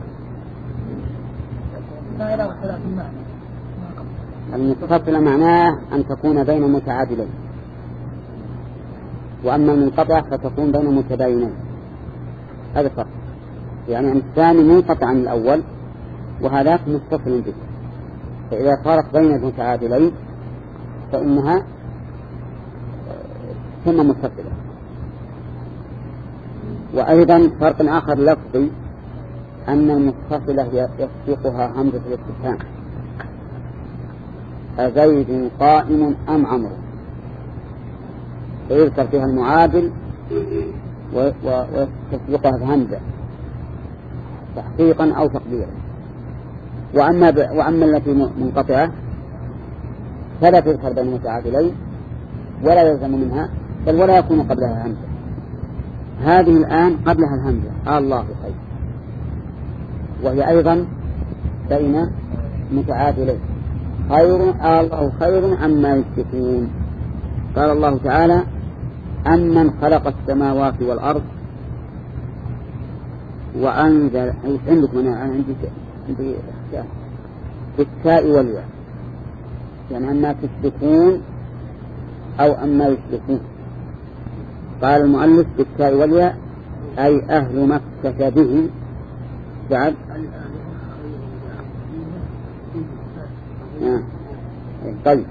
المتصلة معناه أن تكون بين متعادلين، وأما المنقطع فتكون بين متباينين. هذا فرق، يعني الثاني منقطع عن الأول وهذاك متصل به، فإذا فرق بين المتعادلين فإنها ثم متصلة. وأيضا فرق آخر لفظي، أن المتصلة يسبقها همزة الاستفهام، أزيد قائم أم عمرو، فيذكر فيها المعادل وتسبقها بهمزة تحقيقا أو تقديرا. وأما, ب... وأما التي منقطعة فلا تذكر بين متعادلين ولا يلزم منها، بل ولا يكون قبلها همزة. هذه الآن قبلها الهمزة آه الله خير، وهي أيضا بين متعادلين، خير آه الله خير أما يشركون. قال الله تعالى أمن خلق السماوات والأرض وأنزل. عندكم أنا عندي عندي بالتاء والياء، يعني أما تشركون أو أما يشركون. قال المؤلف بالتاء والياء أي أهل مكة به بعد آه. طيب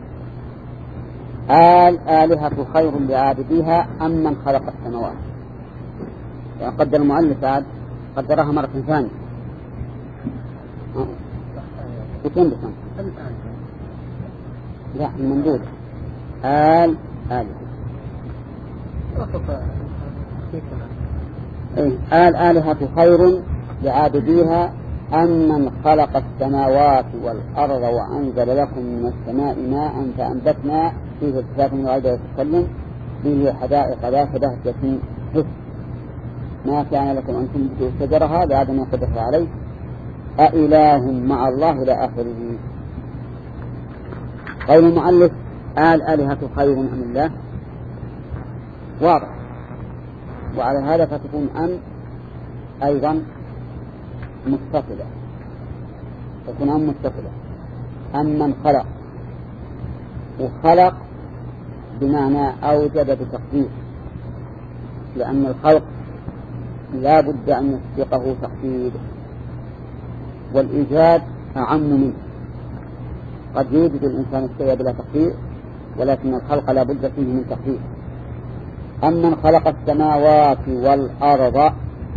آل آلهة خير لعابديها أم من خلق السماوات. وقدر المؤلف عاد قدرها مرة ثانية بكم بكم لا الممدود آل آلهة إيه؟ آل آلهة خير لعابديها أم من خلق السماوات والأرض وأنزل لكم من السماء ماء فأنبتنا فيه التفات من العيد وتتكلم فيه حدائق ذات بهجة حسن ما كان لكم أن تنبتوا شجرها لعدم قدرها عليه أإله مع الله لا آخره. قول المؤلف آل آلهة خير أم الله واضح، وعلى هذا فتكون أم أيضا متصلة، تكون أم متصلة. أم من خلق، وخلق بمعنى أوجد بتقدير، لأن الخلق لا بد أن يسبقه تقدير، والإيجاد أعم منه. قد يوجد الإنسان الشيء بلا تقدير، ولكن الخلق لا بد فيه من تقدير. أم من خلق السماوات والأرض،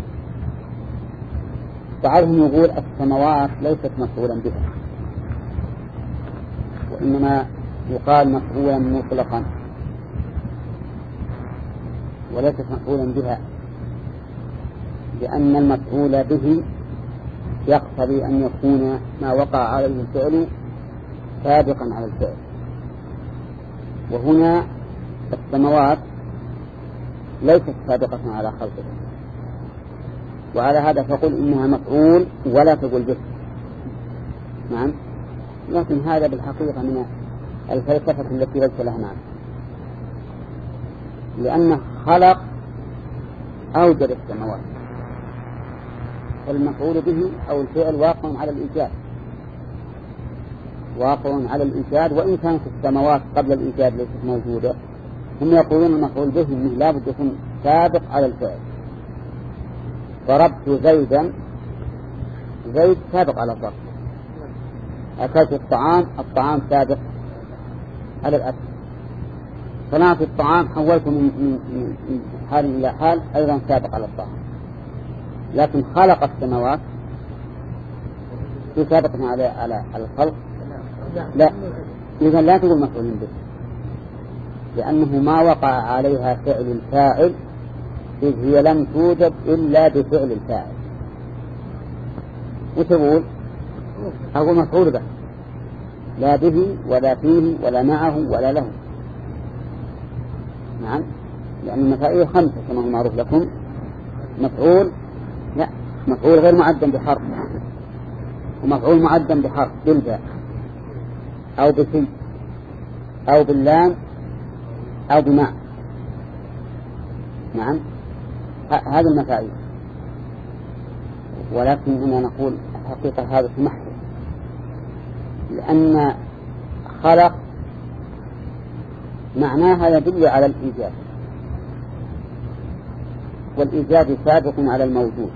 بعضهم يقول السماوات ليست مفعولا بها، وإنما يقال مفعولا مطلقا وليست مفعولا بها، لأن المفعول به يقتضي أن يكون ما وقع عليه الفعل سابقا على الفعل، وهنا السماوات ليست سابقة على خلقه، وعلى هذا فقل إنها مفعول ولا تقول به. نعم، لكن هذا بالحقيقة من الفلسفة التي ليس لها معنى، لأنه خلق أوجد السماوات، فالمفعول به أو الفعل واقع على الإيجاد، واقع على الإيجاد، وإن كانت السماوات قبل الإيجاد ليست موجودة. هم يقولون المفعول به إنه لا بد يكون سابق على الفعل. ضربت زيدا، زيد سابق على الضرب. أكلت الطعام، الطعام سابق على الأكل. صنعت الطعام، حولته من, من, من حال إلى حال، أيضا سابق على الطعام. لكن خلق السماوات في سابقة على على الخلق لا، إذا لا تقول مفعول به، لأنه ما وقع عليها فعل الفاعل، إذ هي لم توجد إلا بفعل الفاعل. وتقول أقول مفعول به، لا به ولا فيه ولا معه ولا له. نعم، لأن المفاعيل خمسة كما هو معروف لكم. مفعول لا، مفعول غير معدم بحرف، ومفعول معدم بحرف بالباء أو بسي أو باللام أو بمع. نعم، هذه المفاعيل. ولكن هنا نقول الحقيقة هذا محض، لأن خلق معناها يدل على الإيجاد، والإيجاد سابق على الموجود،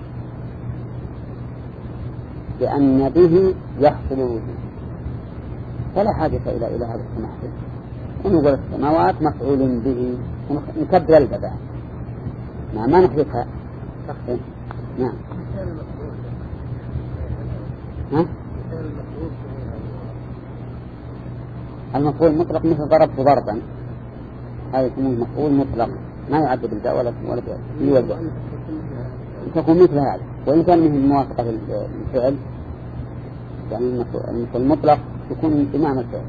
لأن به يحصل الوجود، فلا حاجة إلى إلى هذا المحض. ونقول السماوات مفعول به، نكبر البدع. نعم، ما نحذفها. نعم. ها؟ المفعول مطلق مثل ضربت ضربا، هذا يسمونه مفعول مطلق، ما يعد بالباء ولا ولا يوجه، تكون مثل هذا. وإن كان من موافقة للفعل، يعني المفعول المطلق يكون بمعنى الفعل.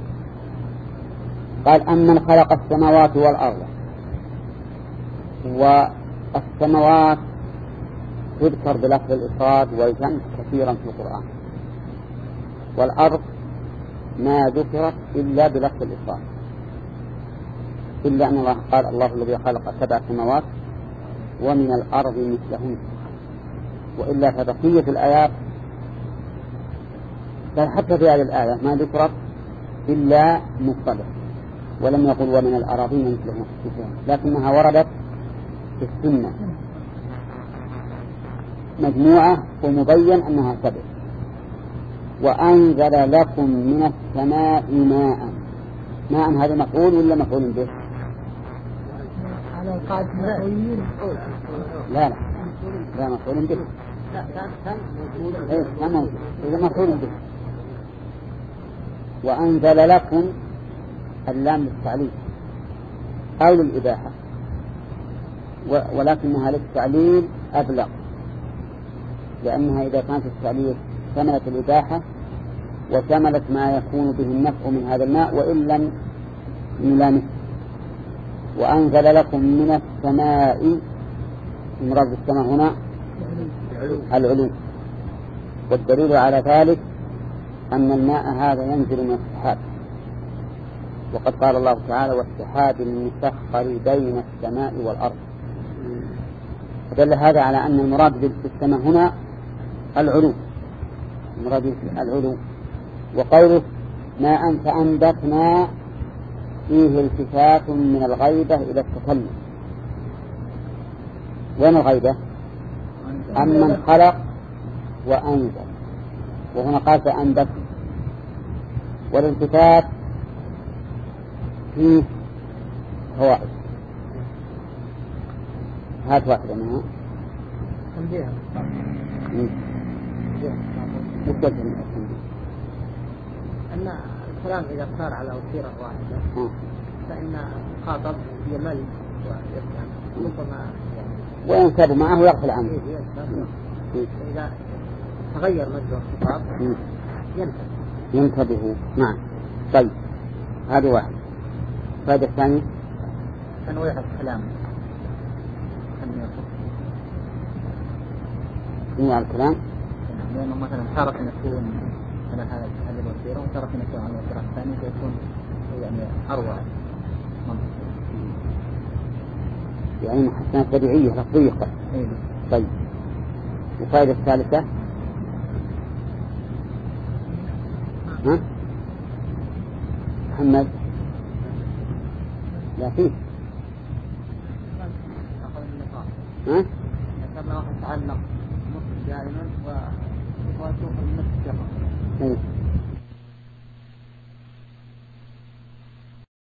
قال أمن خلق السماوات والأرض. والسماوات تذكر بلفظ الإفراد والجمع كثيرا في القرآن، والأرض ما ذكرت إلا بلفظ الإفراد، إلا أن الله قال الله الذي خلق سبع سماوات ومن الأرض مثلهن، وإلا فبقية الآيات حتى في هذه الآية ما ذكرت إلا مفردة، ولم يقل ومن الأراضين مثلهن، لكنها وردت في السنة مجموعة ومبين أنها سبع. وأنزل لكم من السماء ماء. ماء هذا مفعول ولا مفعول به؟ على قاعدة مفعولين. لا لا لا مفعول به. لا كان مفعول. إيه كان موجود. إذا مفعول به. وأنزل لكم اللام للتعليل أو للإباحة، ولكنها للتعليل أبلغ، لأنها إذا كانت التعليل شملت الإباحة وشملت ما يكون به النفع من هذا الماء وإن لم يلامسه. وأنزل لكم من السماء، المراد بالسماء هنا العلو، والدليل على ذلك أن الماء هذا ينزل من السحاب، وقد قال الله تعالى والسحاب المسخر بين السماء والأرض. فدل هذا على أن المراد بالسماء هنا العلو، المراد العلو. وقوله ما أنت أنبتنا فيه التفات من الغيبة إلى التكلم. وين الغيبة؟ أمن خلق وأنزل، وهنا قال فأنبت. والالتفات فيه فوائد، هات واحدة منها. أن الكلام إذا صار على وتيرة واحدة فإن خاطب يمل ويفهم ربما وينسب معه ويغفل عنه. إذا تغير مجرى الخطاب ينتبه ينتبه. نعم. طيب هذه واحد. الفائدة الثانية تنويع الكلام. تنويع الكلام، لأنه مثلا تارة يكون على هذا هذه الوتيرة وتارة يكون على الوتيرة الثانية فيكون يعني أروع. يعني محسنات طبيعية لفظية. إيه. طيب الفائدة الثالثة ها محمد؟ لا فيه. ها؟ ذكرنا واحد تعلق نصف دائما ويشوف النصف جمع.